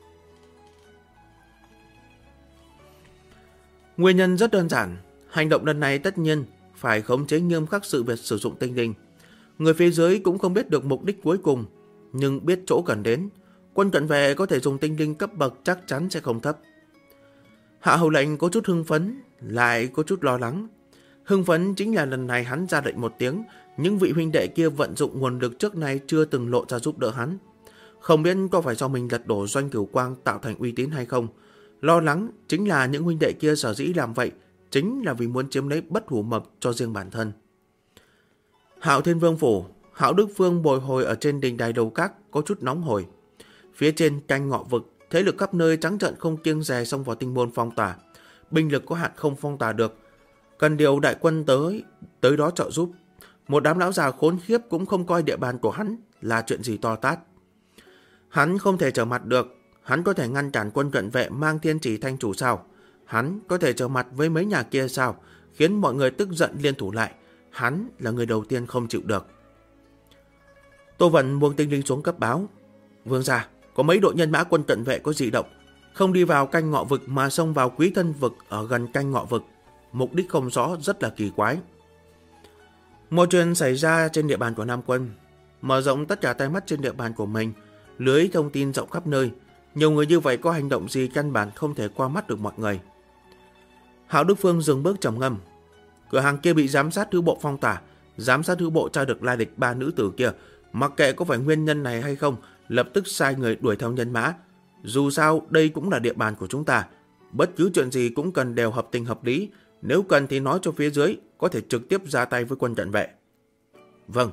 A: Nguyên nhân rất đơn giản, hành động lần này tất nhiên phải khống chế nghiêm khắc sự việc sử dụng tinh linh. Người phía dưới cũng không biết được mục đích cuối cùng, nhưng biết chỗ cần đến. Quân cận vệ có thể dùng tinh linh cấp bậc chắc chắn sẽ không thấp. Hạ Hầu lệnh có chút hưng phấn, lại có chút lo lắng. Hưng phấn chính là lần này hắn ra lệnh một tiếng, những vị huynh đệ kia vận dụng nguồn lực trước nay chưa từng lộ ra giúp đỡ hắn. Không biết có phải do mình lật đổ Doanh Cửu Quang tạo thành uy tín hay không. Lo lắng chính là những huynh đệ kia sở dĩ làm vậy chính là vì muốn chiếm lấy Bất Hủ Mập cho riêng bản thân. Hạo Thiên Vương Phủ, Hạo Đức Phương bồi hồi ở trên đỉnh đài đầu các có chút nóng hổi. Phía trên canh ngọ vực, thế lực khắp nơi trắng trợn không kiêng dè xông vào tinh môn phong tỏa. Binh lực có hạn không phong tỏa được, cần điều đại quân tới đó trợ giúp. Một đám lão già khốn khiếp cũng không coi địa bàn của hắn là chuyện gì to tát. Hắn không thể trở mặt được. Hắn có thể ngăn cản quân cận vệ mang thiên chỉ thanh chủ sao? Hắn có thể trở mặt với mấy nhà kia sao? Khiến mọi người tức giận liên thủ lại. Hắn là người đầu tiên không chịu được. Tô Vận buông tinh linh xuống cấp báo: vương gia, có mấy đội nhân mã quân cận vệ có dị động, không đi vào canh ngọ vực mà xông vào Quý Thân vực ở gần canh ngọ vực. Mục đích không rõ, rất là kỳ quái. Một chuyện xảy ra trên địa bàn của Nam Quân, mở rộng tất cả tai mắt trên địa bàn của mình, lưới thông tin rộng khắp nơi. Nhiều người như vậy có hành động gì căn bản không thể qua mắt được mọi người. Hạo Đức Phương dừng bước trầm ngâm: cửa hàng kia bị giám sát hư bộ phong tỏa. Giám sát hư bộ tra được lai lịch 3 nữ tử kia, mặc kệ có phải nguyên nhân này hay không, lập tức sai người đuổi theo nhân mã. Dù sao đây cũng là địa bàn của chúng ta, bất cứ chuyện gì cũng cần đều hợp tình hợp lý. Nếu cần thì nói cho phía dưới, có thể trực tiếp ra tay với quân cận vệ. Vâng.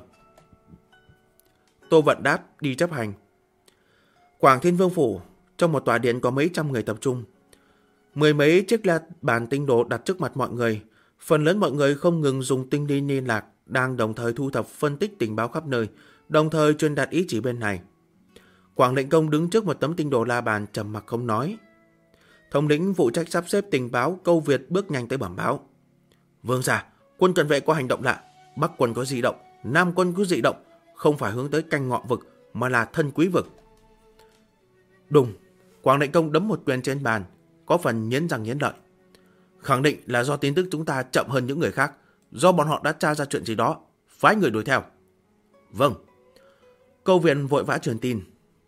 A: Tô Vận đáp đi chấp hành. Quảng Thiên Vương Phủ, trong một tòa điện có mấy trăm người tập trung. Mười mấy chiếc la bàn tinh đồ đặt trước mặt mọi người. Phần lớn mọi người không ngừng dùng tinh linh liên lạc, đang đồng thời thu thập phân tích tình báo khắp nơi, đồng thời truyền đạt ý chỉ bên này. Quảng Lệnh Công đứng trước một tấm tinh đồ la bàn trầm mặc không nói. Thống lĩnh phụ trách sắp xếp tình báo Câu Việt bước nhanh tới bẩm báo: vương gia, quân cận vệ có hành động lạ. Bắc quân có dị động, Nam quân có dị động, không phải hướng tới canh ngọ vực mà là Thân Quý vực. Đùng, Quảng Lệnh Công đấm một quyền trên bàn, có phần nghiến răng nghiến lợi. Khẳng định là do tin tức chúng ta chậm hơn những người khác, do bọn họ đã tra ra chuyện gì đó, phái người đuổi theo. Vâng. Câu viện vội vã truyền tin.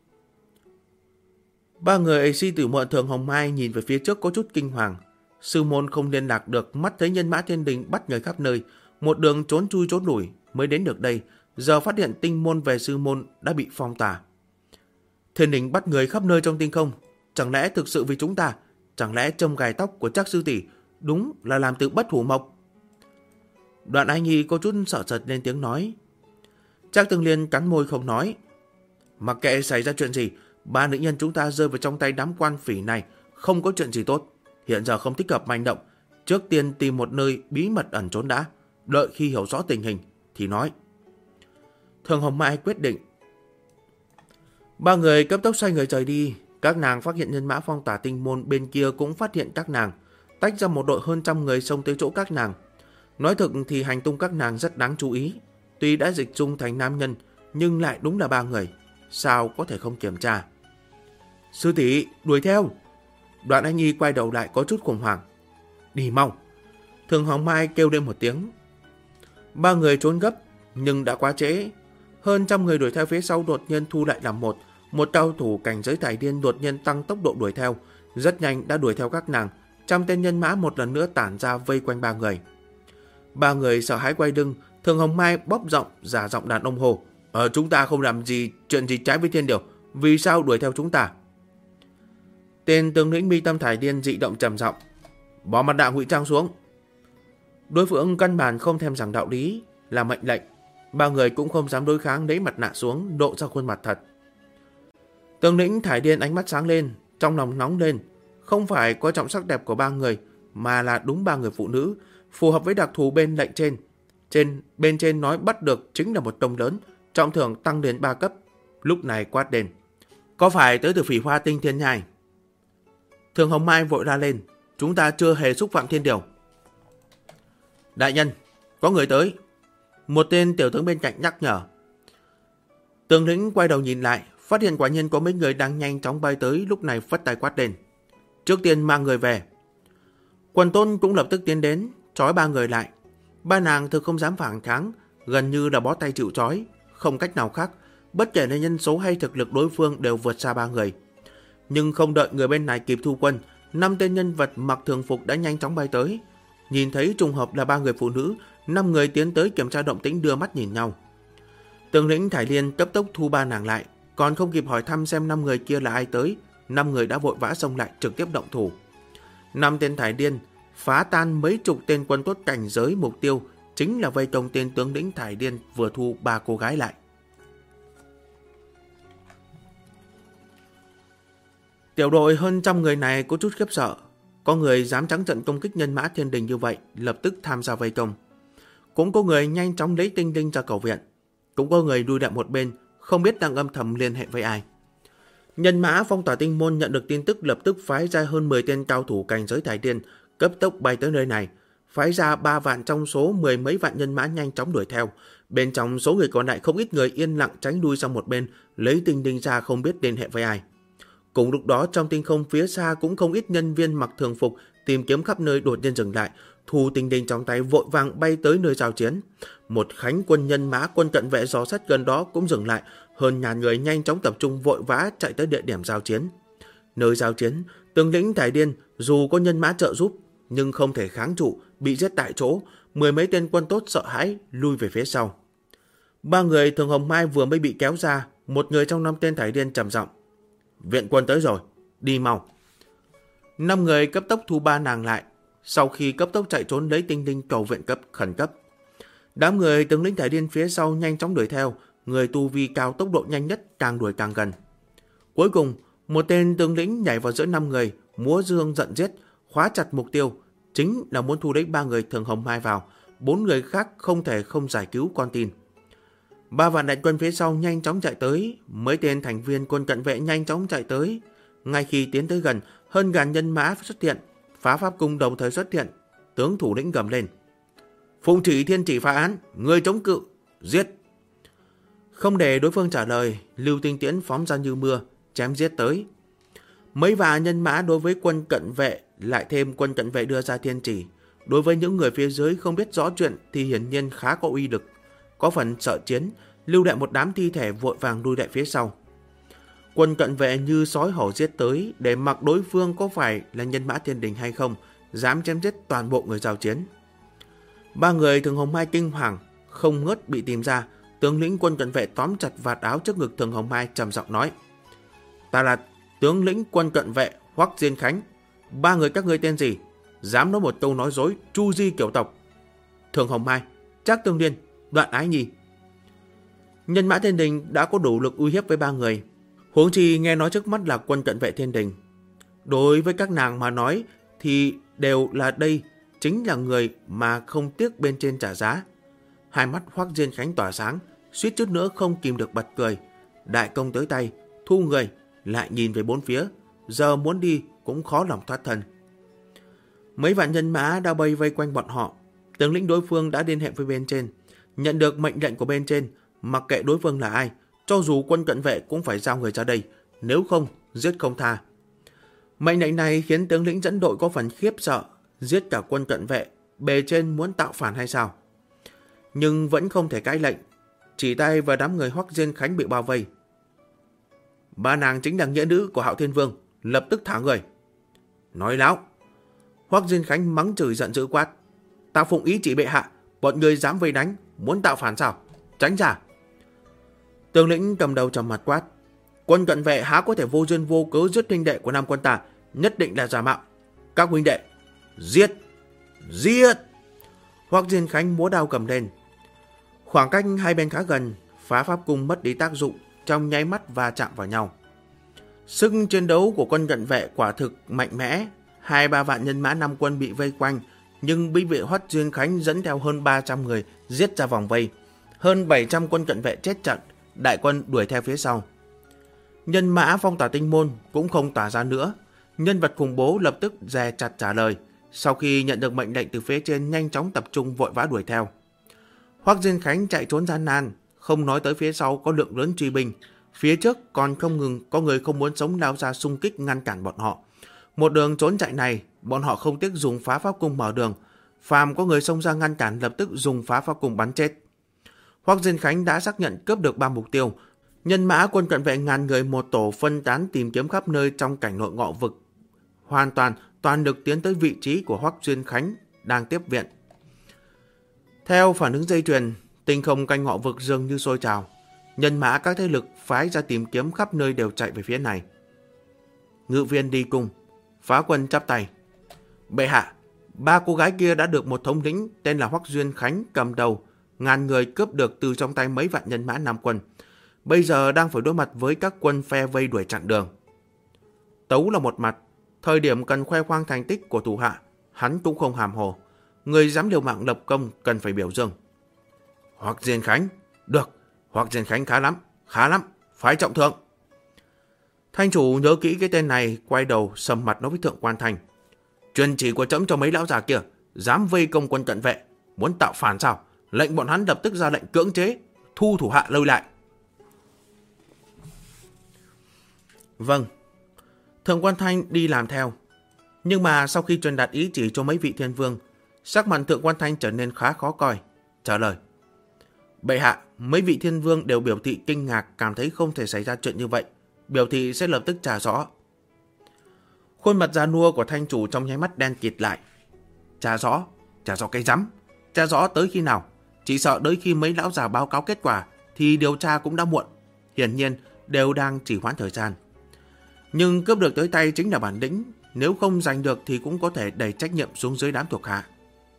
A: Ba người Si Tử Muộn, Thường Hồng Mai nhìn về phía trước có chút kinh hoàng. Sư môn không liên lạc được, mắt thấy nhân mã thiên đình bắt người khắp nơi, một đường trốn chui trốn lủi mới đến được đây. Giờ phát hiện tinh môn về sư môn đã bị phong tỏa. Thiên đình bắt người khắp nơi trong tinh không, chẳng lẽ thực sự vì chúng ta? Chẳng lẽ châm gài tóc của Trác sư tỷ đúng là làm từ Bất Hủ Mộc? Đoạn Ai Nhi có chút sợ sệt lên tiếng nói. Trác Tương Liên cắn môi không nói. Mặc kệ xảy ra chuyện gì, ba nữ nhân chúng ta rơi vào trong tay đám quan phỉ này không có chuyện gì tốt. Hiện giờ không thích hợp manh động, trước tiên tìm một nơi bí mật ẩn trốn đã, đợi khi hiểu rõ tình hình thì nói. Thường Hồng Mai quyết định. Ba người cấp tốc xoay người rời đi. Các nàng phát hiện nhân mã phong tỏa tinh môn bên kia cũng phát hiện các nàng, tách ra một đội hơn 100 người xông tới chỗ các nàng. Nói thực thì hành tung các nàng rất đáng chú ý. Tuy đã dịch dung thành nam nhân, nhưng lại đúng là ba người, sao có thể không kiểm tra? Sư tỷ, đuổi theo! Đoạn Anh Nhi quay đầu lại có chút khủng hoảng. Đi mau! Thường Hồng Mai kêu lên một tiếng. Ba người trốn gấp, nhưng đã quá trễ. Hơn 100 người đuổi theo phía sau đột nhiên thu lại làm một. Một cao thủ cảnh giới thải điên đột nhiên tăng tốc độ đuổi theo, rất nhanh đã đuổi theo các nàng. 100 tên nhân mã một lần nữa tản ra vây quanh ba người. Ba người sợ hãi quay lưng. Thường Hồng Mai bóp giọng giả giọng đàn ông hồ. Chúng ta không làm chuyện gì trái với thiên điều, vì sao đuổi theo chúng ta? Tên tướng lĩnh mi tâm thải điên dị động trầm giọng. Bỏ mặt nạ ngụy trang xuống. Đối phương căn bản không thèm giảng đạo lý, là mệnh lệnh. Ba người cũng không dám đối kháng, lấy mặt nạ xuống, độ ra khuôn mặt thật. Tướng lĩnh thải điên ánh mắt sáng lên, trong lòng nóng lên. Không phải coi trọng sắc đẹp của ba người, mà là đúng ba người phụ nữ, phù hợp với đặc thù bên lệnh trên. Bên trên nói bắt được chính là một công lớn, trọng thưởng tăng đến 3 cấp. Lúc này quát lên. Có phải tới từ Phỉ Hoa Tinh Thiên Nhai? Thường Hồng Mai vội ra lên. Chúng ta chưa hề xúc phạm thiên điều. Đại nhân, có người tới. Một tên tiểu tướng bên cạnh nhắc nhở. Tướng lĩnh quay đầu nhìn lại, phát hiện quả nhiên có mấy người đang nhanh chóng bay tới, lúc này phất tay quát lên. Trước tiên mang người về. Quần Tôn cũng lập tức tiến đến, trói ba người lại. Ba nàng thực không dám phản kháng, gần như là bó tay chịu trói, không cách nào khác. Bất kể là nhân số hay thực lực đối phương đều vượt xa ba người. Nhưng không đợi người bên này kịp thu quân, 5 tên nhân vật mặc thường phục đã nhanh chóng bay tới. Nhìn thấy trùng hợp là ba người phụ nữ, 5 người tiến tới kiểm tra động tĩnh, đưa mắt nhìn nhau. Tướng lĩnh Thải Liên cấp tốc thu ba nàng lại, còn không kịp hỏi thăm xem 5 người kia là ai tới, 5 người đã vội vã xông lại trực tiếp động thủ. 5 tên Thải Điên phá tan mấy chục tên quân tốt cảnh giới, mục tiêu chính là vây công tên tướng lĩnh Thải Điên vừa thu 3 cô gái lại. Tiểu đội hơn 100 người này có chút khiếp sợ. Có người dám trắng trợn công kích nhân mã thiên đình như vậy, lập tức tham gia vây công. Cũng có người nhanh chóng lấy tinh linh ra cầu viện. Cũng có người đuôi đệm một bên, không biết đang âm thầm liên hệ với ai. Nhân mã phong tỏa tinh môn nhận được tin tức, lập tức phái ra hơn 10 tên cao thủ cảnh giới Thải Điên, cấp tốc bay tới nơi này. Phái ra 3 vạn trong số 10 mấy vạn nhân mã nhanh chóng đuổi theo. Bên trong số người còn lại không ít người yên lặng tránh đuôi sang một bên, lấy tinh linh ra không biết liên hệ với ai. Cùng lúc đó trong tinh không phía xa cũng không ít nhân viên mặc thường phục tìm kiếm khắp nơi đột nhiên dừng lại, thu tinh linh trong tay vội vàng bay tới nơi giao chiến. Một khánh quân nhân mã quân cận vệ dò xét gần đó cũng dừng lại, hơn ngàn người nhanh chóng tập trung vội vã chạy tới địa điểm giao chiến. Nơi giao chiến, tướng lĩnh Thải Điên dù có nhân mã trợ giúp nhưng không thể kháng trụ, bị giết tại chỗ. 10 mấy tên quân tốt sợ hãi lui về phía sau. 3 người Thường Hồng Mai vừa mới bị kéo ra, một người trong 5 tên Thải Điên trầm giọng. Viện quân tới rồi, đi mau. 5 người cấp tốc thu 3 nàng lại, sau khi cấp tốc chạy trốn lấy tinh linh cầu viện khẩn cấp. Đám người tướng lĩnh Thải Điên phía sau nhanh chóng đuổi theo, người tu vi cao tốc độ nhanh nhất càng đuổi càng gần. Cuối cùng, một tên tướng lĩnh nhảy vào giữa 5 người, múa dương giận giết, khóa chặt mục tiêu, chính là muốn thu lấy 3 người Thường Hồng Mai vào, 4 người khác không thể không giải cứu con tin. 3 vạn đại quân phía sau nhanh chóng chạy tới, mấy tên thành viên quân cận vệ nhanh chóng chạy tới. Ngay khi tiến tới gần, hơn ngàn nhân mã xuất hiện, phá pháp cung đồng thời xuất hiện. Tướng thủ lĩnh gầm lên. Phụng chỉ thiên chỉ phá án, người chống cự, giết. Không để đối phương trả lời, Lưu Tinh Tiễn phóng ra như mưa, chém giết tới. Mấy vạn nhân mã đối với quân cận vệ, lại thêm quân cận vệ đưa ra thiên chỉ. Đối với những người phía dưới không biết rõ chuyện thì hiển nhiên khá có uy lực. Có phần sợ chiến, lưu lại một đám thi thể vội vàng lui lại phía sau. Quân cận vệ như sói hổ giết tới để mặc đối phương có phải là nhân mã thiên đình hay không, dám chém giết toàn bộ người giao chiến. Ba người Thường Hồng Mai kinh hoàng, không ngớt bị tìm ra. Tướng lĩnh quân cận vệ tóm chặt vạt áo trước ngực Thường Hồng Mai trầm giọng nói: "Ta là tướng lĩnh quân cận vệ Hoắc Diên Khánh. Ba người các ngươi tên gì? Dám nói một câu nói dối, chu di kiểu tộc?" Thường Hồng Mai, Trác Tương Liên, Đoạn Ái Nhi. Nhân mã thiên đình đã có đủ lực uy hiếp với ba người, huống chi nghe nói trước mắt là quân cận vệ thiên đình. Đối với các nàng mà nói thì đều là đây chính là người mà không tiếc bên trên trả giá. Hai mắt Hoắc Diên Khánh tỏa sáng, suýt chút nữa không kìm được bật cười. Đại công tới tay, thu người, lại nhìn về bốn phía, giờ muốn đi cũng khó lòng thoát thân. Mấy vạn nhân mã đã bay vây quanh bọn họ. Tướng lĩnh đối phương đã liên hệ với bên trên, nhận được mệnh lệnh của bên trên, mặc kệ đối phương là ai, cho dù quân cận vệ cũng phải giao người ra đây, nếu không giết không tha. Mệnh lệnh này khiến tướng lĩnh dẫn đội có phần khiếp sợ, giết cả quân cận vệ, bề trên muốn tạo phản hay sao? Nhưng vẫn không thể cãi lệnh, chỉ tay vào đám người Hoắc Diên Khánh bị bao vây. Ba nàng chính là nghĩa nữ của Hạo Thiên Vương, lập tức thả người. Nói láo! Hoắc Diên Khánh mắng chửi giận dữ quát: "Ta phụng ý chỉ bệ hạ, bọn người dám vây đánh, muốn tạo phản sao? Tránh ra!" Tướng lĩnh cầm đầu trầm mặt quát: "Quân cận vệ há có thể vô duyên vô cớ giết huynh đệ của Nam quân ta, nhất định là giả mạo. Các huynh đệ, giết! Giết!" Hoắc Diên Khánh múa đao cầm lên. Khoảng cách hai bên khá gần, phá pháp cung mất đi tác dụng, trong nháy mắt va chạm vào nhau. Sức chiến đấu của quân cận vệ quả thực mạnh mẽ. 2-3 vạn nhân mã Nam quân bị vây quanh, nhưng binh vệ Hoắc Diên Khánh dẫn theo hơn 300 người giết ra vòng vây. Hơn 700 quân cận vệ chết trận, đại quân đuổi theo phía sau. Nhân mã phong tỏa tinh môn cũng không tỏa ra nữa. Nhân vật khủng bố lập tức dè chặt trả lời. Sau khi nhận được mệnh lệnh từ phía trên, nhanh chóng tập trung vội vã đuổi theo. Hoắc Diên Khánh chạy trốn gian nan, không nói tới phía sau có lượng lớn truy binh. Phía trước còn không ngừng có người không muốn sống lao ra xung kích ngăn cản bọn họ. Một đường trốn chạy này, bọn họ không tiếc dùng phá pháp cung mở đường. Phàm có người xông ra ngăn cản lập tức dùng phá pháp cung bắn chết. Hoắc Diên Khánh đã xác nhận cướp được 3 mục tiêu. Nhân mã quân cận vệ ngàn người một tổ phân tán tìm kiếm khắp nơi trong cảnh nội ngọ vực. Hoàn toàn lực tiến tới vị trí của Hoắc Diên Khánh đang tiếp viện. Theo phản ứng dây chuyền, tinh không canh ngọ vực dường như sôi trào. Nhân mã các thế lực phái ra tìm kiếm khắp nơi đều chạy về phía này. Ngự viên đi cùng, phá quân chắp tay: "Bệ hạ, 3 cô gái kia đã được một thống lĩnh tên là Hoắc Diên Khánh cầm đầu, ngàn người cướp được từ trong tay mấy vạn nhân mã Nam quân. Bây giờ đang phải đối mặt với các quân phe vây đuổi chặn đường." Tấu là một mặt, thời điểm cần khoe khoang thành tích của thủ hạ, hắn cũng không hàm hồ. Người dám liều mạng lập công cần phải biểu dương. Hoắc Diên Khánh, được, Hoắc Diên Khánh khá lắm, phải trọng thưởng. Thanh chủ nhớ kỹ cái tên này, quay đầu sầm mặt nói với Thượng Quan Thanh: "Truyền chỉ của trẫm cho mấy lão già kia, dám vây công quân cận vệ, muốn tạo phản sao? Lệnh bọn hắn lập tức ra lệnh cưỡng chế, thu thủ hạ lưu lại." Vâng. Thượng Quan Thanh đi làm theo. Nhưng mà sau khi truyền đạt ý chỉ cho mấy vị thiên vương, sắc mặt Thượng Quan Thanh trở nên khá khó coi, trả lời: "Bệ hạ, mấy vị thiên vương đều biểu thị kinh ngạc, cảm thấy không thể xảy ra chuyện như vậy, biểu thị sẽ lập tức trả rõ." Khuôn mặt già nua của thanh chủ trong nháy mắt đen kịt lại. Trả rõ cái rắm, trả rõ tới khi nào? Chỉ sợ tới khi mấy lão già báo cáo kết quả thì điều tra cũng đã muộn. Hiển nhiên đều đang chỉ hoãn thời gian. Nhưng cướp được tới tay chính là bản lĩnh, nếu không giành được thì cũng có thể đẩy trách nhiệm xuống dưới đám thuộc hạ.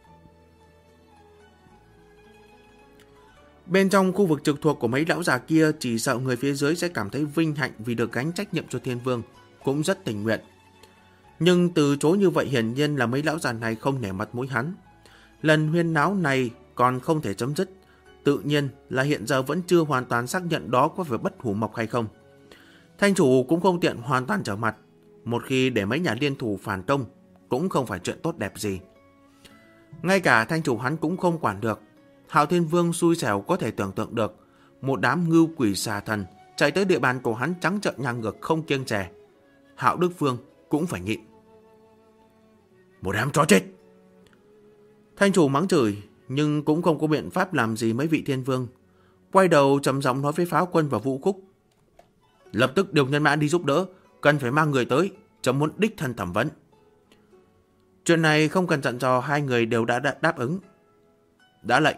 A: Bên trong khu vực trực thuộc của mấy lão già kia, chỉ sợ người phía dưới sẽ cảm thấy vinh hạnh vì được gánh trách nhiệm cho thiên vương, cũng rất tình nguyện. Nhưng từ chối như vậy hiển nhiên là mấy lão già này không nể mặt mũi hắn. Lần huyên náo này còn không thể chấm dứt, tự nhiên là hiện giờ vẫn chưa hoàn toàn xác nhận đó có phải bất hủ mộc hay không. Thanh chủ cũng không tiện hoàn toàn trở mặt, một khi để mấy nhà liên thủ phản công cũng không phải chuyện tốt đẹp gì. Ngay cả thanh chủ hắn cũng không quản được. Hạo Thiên Vương xui xẻo có thể tưởng tượng được, một đám ngưu quỷ xà thần chạy tới địa bàn của hắn trắng trợn ngang ngược không kiêng dè. Hạo Đức Phương cũng phải nhịn. Một đám chó chết! Thanh chủ mắng chửi, nhưng cũng không có biện pháp làm gì mấy vị thiên vương. Quay đầu trầm giọng nói với Pháo Quân và Vũ Khúc. Lập tức điều nhân mã đi giúp đỡ, cần phải mang người tới, chấm muốn đích thân thẩm vấn. Chuyện này không cần dặn dò, hai người đều đã đáp ứng. Đã lệnh.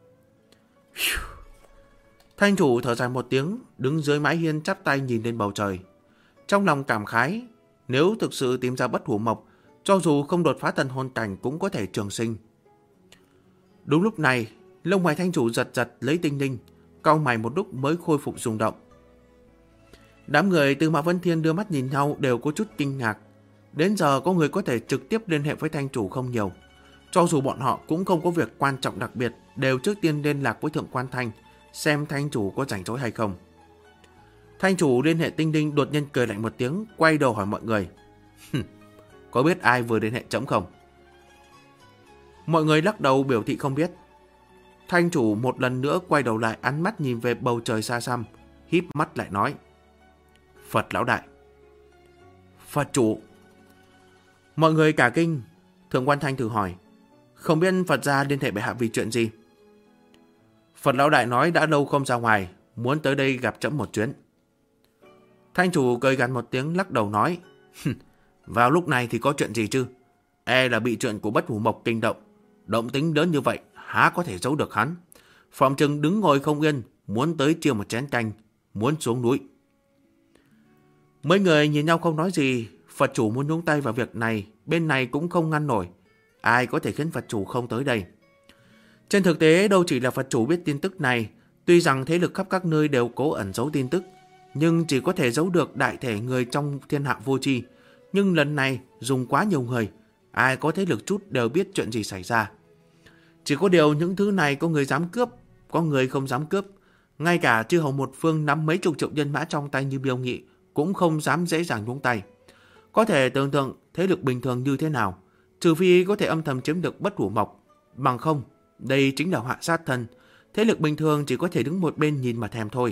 A: Thanh chủ thở dài một tiếng, đứng dưới mái hiên chắp tay nhìn lên bầu trời. Trong lòng cảm khái, nếu thực sự tìm ra Bất Hủ Mộc, cho dù không đột phá thần hồn cảnh cũng có thể trường sinh. Đúng lúc này, lông mày thanh chủ giật giật lấy tinh linh, cau mày một lúc mới khôi phục rung động. Đám người từ Mã Vân Thiên đưa mắt nhìn nhau đều có chút kinh ngạc. Đến giờ có người có thể trực tiếp liên hệ với thanh chủ không nhiều. Cho dù bọn họ cũng không có việc quan trọng đặc biệt, đều trước tiên liên lạc với Thượng Quan Thanh, xem thanh chủ có rảnh rỗi hay không. Thanh chủ liên hệ tinh linh đột nhiên cười lạnh một tiếng, quay đầu hỏi mọi người. Có biết ai vừa liên hệ trẫm không? Mọi người lắc đầu biểu thị không biết. Thanh chủ một lần nữa quay đầu lại, ánh mắt nhìn về bầu trời xa xăm, híp mắt lại nói. Phật lão đại. Phật chủ. Mọi người cả kinh. Thượng Quan Thanh thử hỏi. Không biết Phật gia liên hệ bệ hạ vì chuyện gì? Phật lão đại nói đã lâu không ra ngoài, muốn tới đây gặp trẫm một chuyến. Thanh chủ cười gằn một tiếng, lắc đầu nói. Vào lúc này thì có chuyện gì chứ? E là bị chuyện của Bất Hủ Mộc kinh động. Động tính lớn như vậy, há có thể giấu được hắn. Phòng trừng đứng ngồi không yên, muốn tới chia một chén canh, muốn xuống núi. Mấy người nhìn nhau không nói gì. Phật chủ muốn nhúng tay vào việc này, bên này cũng không ngăn nổi. Ai có thể khiến Phật chủ không tới đây? Trên thực tế đâu chỉ là Phật chủ biết tin tức này. Tuy rằng thế lực khắp các nơi đều cố ẩn giấu tin tức, nhưng chỉ có thể giấu được đại thể người trong thiên hạ vô tri. Nhưng lần này dùng quá nhiều người, ai có thế lực chút đều biết chuyện gì xảy ra. Chỉ có điều những thứ này có người dám cướp, có người không dám cướp. Ngay cả chư hầu một phương nắm mấy chục triệu nhân mã trong tay như Biêu Nghị cũng không dám dễ dàng nhúng tay. Có thể tưởng tượng thế lực bình thường như thế nào, trừ phi có thể âm thầm chiếm được Bất Hủ Mộc. Bằng không, đây chính là họa sát thân. Thế lực bình thường chỉ có thể đứng một bên nhìn mà thèm thôi.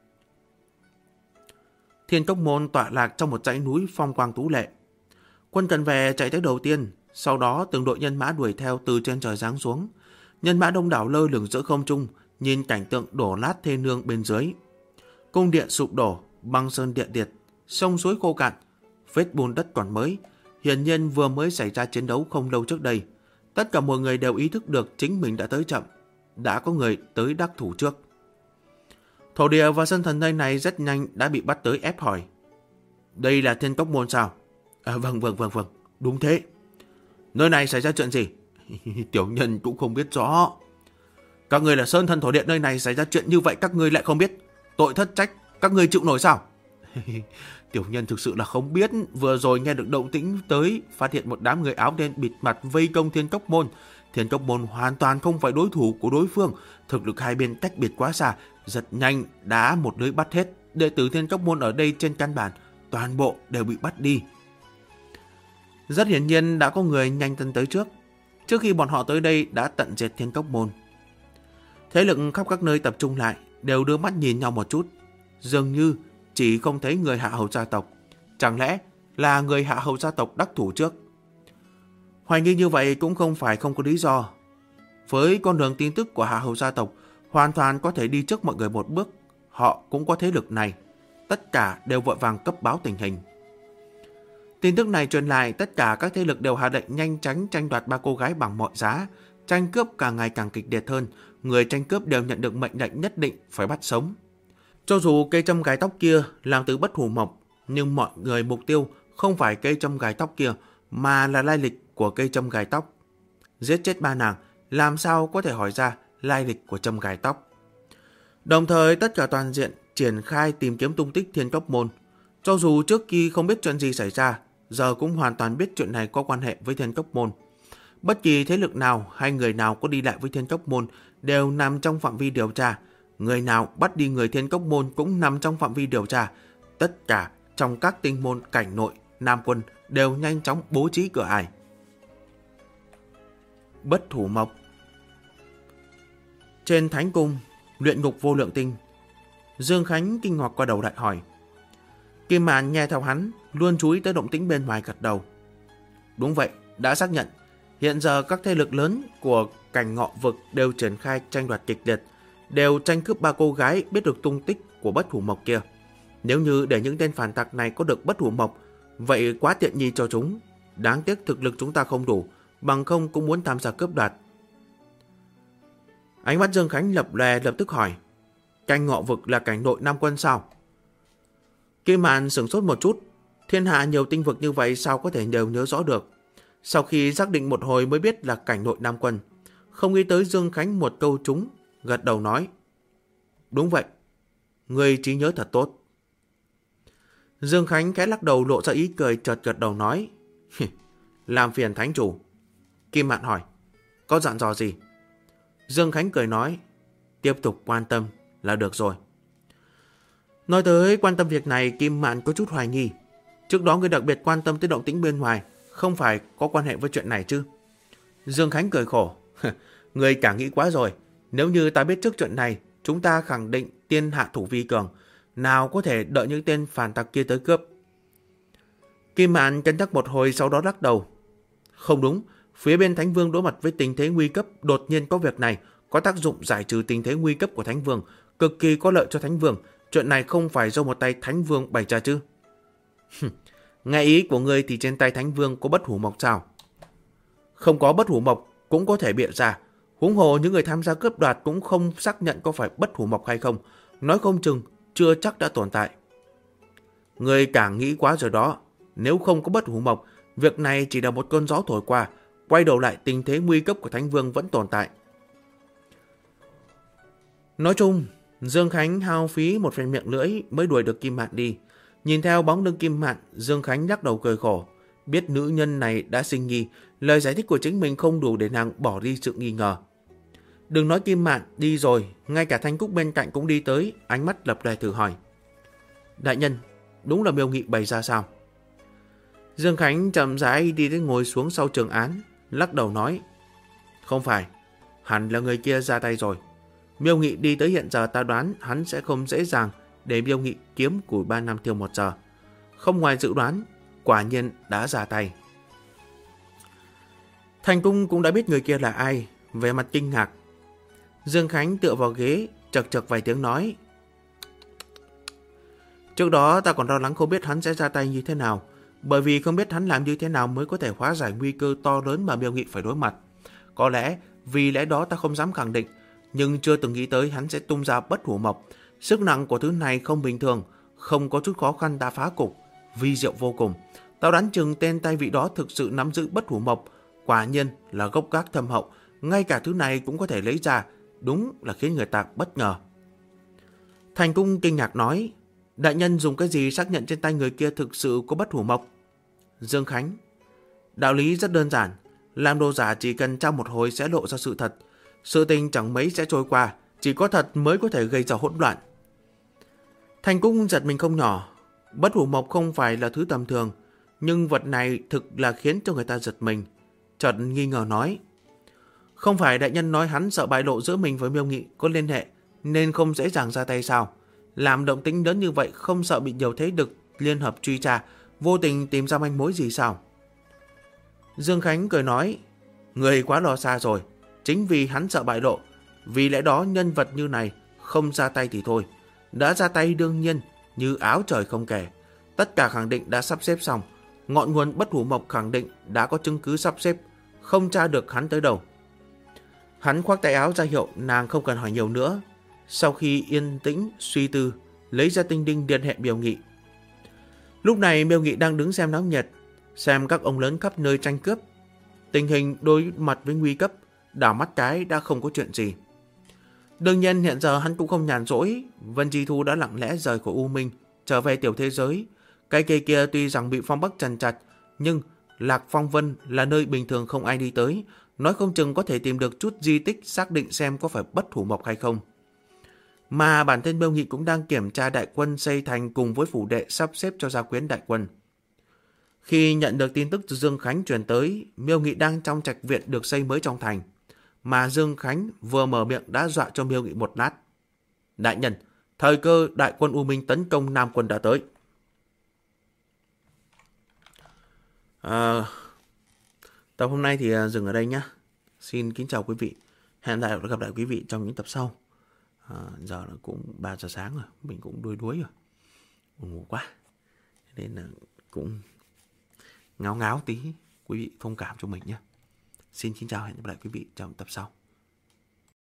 A: Thiên Cốc Môn tọa lạc trong một dãy núi phong quang tú lệ. Quân Cần Về chạy tới đầu tiên, sau đó từng đội nhân mã đuổi theo từ trên trời giáng xuống. Nhân mã đông đảo lơ lửng giữa không trung, nhìn cảnh tượng đổ nát thê nương bên dưới. Cung điện sụp đổ, băng sơn địa liệt, sông suối khô cạn, vết bùn đất còn mới. Hiển nhiên vừa mới xảy ra chiến đấu không lâu trước đây. Tất cả mọi người đều ý thức được chính mình đã tới chậm. Đã có người tới đắc thủ trước. Thổ địa và sân thần nơi này rất nhanh đã bị bắt tới ép hỏi. Đây là Thiên Cốc Môn sao? Vâng, đúng thế. Nơi này xảy ra chuyện gì? Tiểu nhân cũng không biết rõ. Các người là sơn thần thổ địa, nơi này xảy ra chuyện như vậy các ngươi lại không biết. Tội thất trách, các ngươi chịu nổi sao? Tiểu nhân thực sự là không biết. Vừa rồi nghe được động tĩnh tới, phát hiện một đám người áo đen bịt mặt vây công Thiên Cốc Môn. Thiên Cốc Môn hoàn toàn không phải đối thủ của đối phương. Thực lực hai bên tách biệt quá xa, rất nhanh đã một lưới bắt hết. Đệ tử Thiên Cốc Môn ở đây trên căn bản toàn bộ đều bị bắt đi. Rất hiển nhiên đã có người nhanh chân tới trước. Trước khi bọn họ tới đây đã tận diệt Thiên Cốc Môn. Thế lực khắp các nơi tập trung lại, đều đưa mắt nhìn nhau một chút. Dường như chỉ không thấy người Hạ Hầu gia tộc. Chẳng lẽ là người Hạ Hầu gia tộc đắc thủ trước? Hoài nghi như vậy cũng không phải không có lý do. Với con đường tin tức của Hạ Hầu gia tộc, hoàn toàn có thể đi trước mọi người một bước. Họ cũng có thế lực này. Tất cả đều vội vàng cấp báo tình hình. Tin tức này truyền lại, tất cả các thế lực đều hạ lệnh nhanh chóng tranh đoạt ba cô gái bằng mọi giá. Tranh cướp càng ngày càng kịch liệt hơn. Người tranh cướp đều nhận được mệnh lệnh nhất định phải bắt sống. Cho dù cây châm gài tóc kia làm từ Bất Hủ Mộc, nhưng mọi người mục tiêu không phải cây châm gài tóc kia, mà là lai lịch của cây châm gài tóc. Giết chết ba nàng, làm sao có thể hỏi ra lai lịch của châm gài tóc. Đồng thời tất cả toàn diện triển khai tìm kiếm tung tích Thiên Cốc Môn. Cho dù trước khi không biết chuyện gì xảy ra, giờ cũng hoàn toàn biết chuyện này có quan hệ với Thiên Cốc Môn. Bất kỳ thế lực nào hay người nào có đi lại với Thiên Cốc Môn đều nằm trong phạm vi điều tra. Người nào bắt đi người Thiên Cốc Môn cũng nằm trong phạm vi điều tra. Tất cả trong các tinh môn cảnh nội, Nam Quân đều nhanh chóng bố trí cửa ải. Bất Hủ Mộc. Trên Thánh Cung, luyện ngục Vô Lượng Tinh, Dương Khánh kinh ngạc qua đầu lại hỏi. Kim Mạn nghe theo hắn, luôn chú ý tới động tĩnh bên ngoài gật đầu. Đúng vậy, đã xác nhận. Hiện giờ các thế lực lớn của cảnh Ngọ Vực đều triển khai tranh đoạt kịch liệt, đều tranh cướp 3 cô gái biết được tung tích của Bất Hủ Mộc kia. Nếu như để những tên phản tặc này có được Bất Hủ Mộc, vậy quá tiện nghi cho chúng. Đáng tiếc thực lực chúng ta không đủ, bằng không cũng muốn tham gia cướp đoạt. Ánh mắt Dương Khánh lập lòe, lập tức hỏi, Cảnh Ngọ Vực là cảnh nội Nam Quân sao? Kim Mạn sửng sốt một chút, thiên hạ nhiều tinh vực như vậy sao có thể đều nhớ rõ được. Sau khi xác định một hồi mới biết là cảnh nội Nam Quân. Không nghĩ tới Dương Khánh một câu trúng, gật đầu nói, đúng vậy, người trí nhớ thật tốt. Dương Khánh khẽ lắc đầu lộ ra ý cười, chợt gật đầu nói, làm phiền thánh chủ. Kim Mạn hỏi, có dặn dò gì? Dương Khánh cười nói, tiếp tục quan tâm là được rồi. Nói tới quan tâm việc này, Kim Mạn có chút hoài nghi. Trước đó người đặc biệt quan tâm tới động tĩnh bên ngoài, không phải có quan hệ với chuyện này chứ? Dương Khánh cười khổ, người càng nghĩ quá rồi. Nếu như ta biết trước chuyện này, chúng ta khẳng định tiên hạ thủ vi cường, nào có thể đợi những tên phản tặc kia tới cướp. Kim Mạn cân nhắc một hồi, sau đó lắc đầu. Không đúng, phía bên Thánh Vương đối mặt với tình thế nguy cấp, đột nhiên có việc này, có tác dụng giải trừ tình thế nguy cấp của Thánh Vương, cực kỳ có lợi cho Thánh Vương. Chuyện này không phải do một tay Thánh Vương bày ra chứ? Nghe ý của ngươi thì trên tay Thánh Vương có Bất Hủ Mộc sao? Không có Bất Hủ Mộc cũng có thể bịa ra. Huống hồ những người tham gia cướp đoạt cũng không xác nhận có phải Bất Hủ Mộc hay không, nói không chừng chưa chắc đã tồn tại. Ngươi càng nghĩ quá rồi đó. Nếu không có Bất Hủ Mộc, việc này chỉ là một cơn gió thổi qua, quay đầu lại tình thế nguy cấp của Thánh Vương vẫn tồn tại. Nói chung, Dương Khánh hao phí một phen miệng lưỡi mới đuổi được Kim Mạn đi. Nhìn theo bóng lưng Kim Mạn, Dương Khánh lắc đầu cười khổ. Biết nữ nhân này đã sinh nghi, lời giải thích của chính mình không đủ để nàng bỏ đi sự nghi ngờ. Đừng nói Kim Mạn đi rồi, ngay cả Thanh Cúc bên cạnh cũng đi tới, ánh mắt lập lòe thử hỏi. Đại nhân, đúng là Miêu Nghị bày ra sao? Dương Khánh chậm rãi đi đến ngồi xuống sau trường án, lắc đầu nói. Không phải, hẳn là người kia ra tay rồi. Miêu Nghị đi tới hiện giờ ta đoán hắn sẽ không dễ dàng để Miêu Nghị kiếm củi 3 năm tiêu 1 giờ. Không ngoài dự đoán, quả nhiên đã ra tay. Thành Cung cũng đã biết người kia là ai, về mặt kinh ngạc. Dương Khánh tựa vào ghế, chật chật vài tiếng nói. Trước đó ta còn lo lắng không biết hắn sẽ ra tay như thế nào, bởi vì không biết hắn làm như thế nào mới có thể hóa giải nguy cơ to lớn mà Miêu Nghị phải đối mặt. Có lẽ vì lẽ đó ta không dám khẳng định, nhưng chưa từng nghĩ tới hắn sẽ tung ra Bất Hủ Mộc. Sức nặng của thứ này không bình thường, không có chút khó khăn đã phá cục, vi diệu vô cùng. Tao đoán chừng tên tay vị đó thực sự nắm giữ Bất Hủ Mộc, quả nhiên là gốc gác thâm hậu, ngay cả thứ này cũng có thể lấy ra, đúng là khiến người ta bất ngờ. Thành Cung kinh ngạc nói, đại nhân dùng cái gì xác nhận trên tay người kia thực sự có Bất Hủ Mộc? Dương Khánh, đạo lý rất đơn giản, làm đồ giả chỉ cần trong một hồi sẽ lộ ra sự thật. Sự tình chẳng mấy sẽ trôi qua, chỉ có thật mới có thể gây ra hỗn loạn. Thành Cung giật mình không nhỏ. Bất Hủ Mộc không phải là thứ tầm thường, nhưng vật này thực là khiến cho người ta giật mình. Chợt nghi ngờ nói, không phải đại nhân nói hắn sợ bại lộ giữa mình với Miêu Nghị có liên hệ nên không dễ dàng ra tay sao? Làm động tĩnh lớn như vậy không sợ bị nhiều thế lực liên hợp truy tra, vô tình tìm ra manh mối gì sao? Dương Khánh cười nói, người quá lo xa rồi. Chính vì hắn sợ bại lộ, vì lẽ đó nhân vật như này không ra tay thì thôi, đã ra tay đương nhiên như áo trời không kể. Tất cả khẳng định đã sắp xếp xong, ngọn nguồn Bất Hủ Mộc khẳng định đã có chứng cứ sắp xếp, không tra được hắn tới đâu. Hắn khoác tay áo ra hiệu nàng không cần hỏi nhiều nữa. Sau khi yên tĩnh suy tư, lấy ra tinh đinh liên hệ Miêu Nghị. Lúc này Miêu Nghị đang đứng xem náo nhiệt, xem các ông lớn khắp nơi tranh cướp. Tình hình đối mặt với nguy cấp, đảo mắt cái đã không có chuyện gì. Đương nhiên hiện giờ hắn cũng không nhàn rỗi. Vân Chi Thu đã lặng lẽ rời khỏi U Minh, trở về tiểu thế giới. Cái cây kia tuy rằng bị phong bắc trần chặt, nhưng Lạc Phong Vân là nơi bình thường không ai đi tới, nói không chừng có thể tìm được chút di tích xác định xem có phải Bất Hủ Mộc hay không. Mà bản thân Miêu Nghị cũng đang kiểm tra đại quân xây thành cùng với phủ đệ sắp xếp cho gia quyến đại quân. Khi nhận được tin tức từ Dương Khánh truyền tới, Miêu Nghị đang trong trạch viện được xây mới trong thành, mà Dương Khánh vừa mở miệng đã dọa cho Miêu Nghị một lát. Đại nhân, thời cơ đại quân U Minh tấn công Nam quân đã tới. À, tập hôm nay thì dừng ở đây nhá. Xin kính chào quý vị. Hẹn gặp lại quý vị trong những tập sau. Giờ là cũng 3 giờ sáng rồi, mình cũng đuối rồi, buồn ngủ quá, nên là cũng ngáo ngáo tí, quý vị thông cảm cho mình nhé. Xin kính chào, hẹn gặp lại quý vị trong tập sau.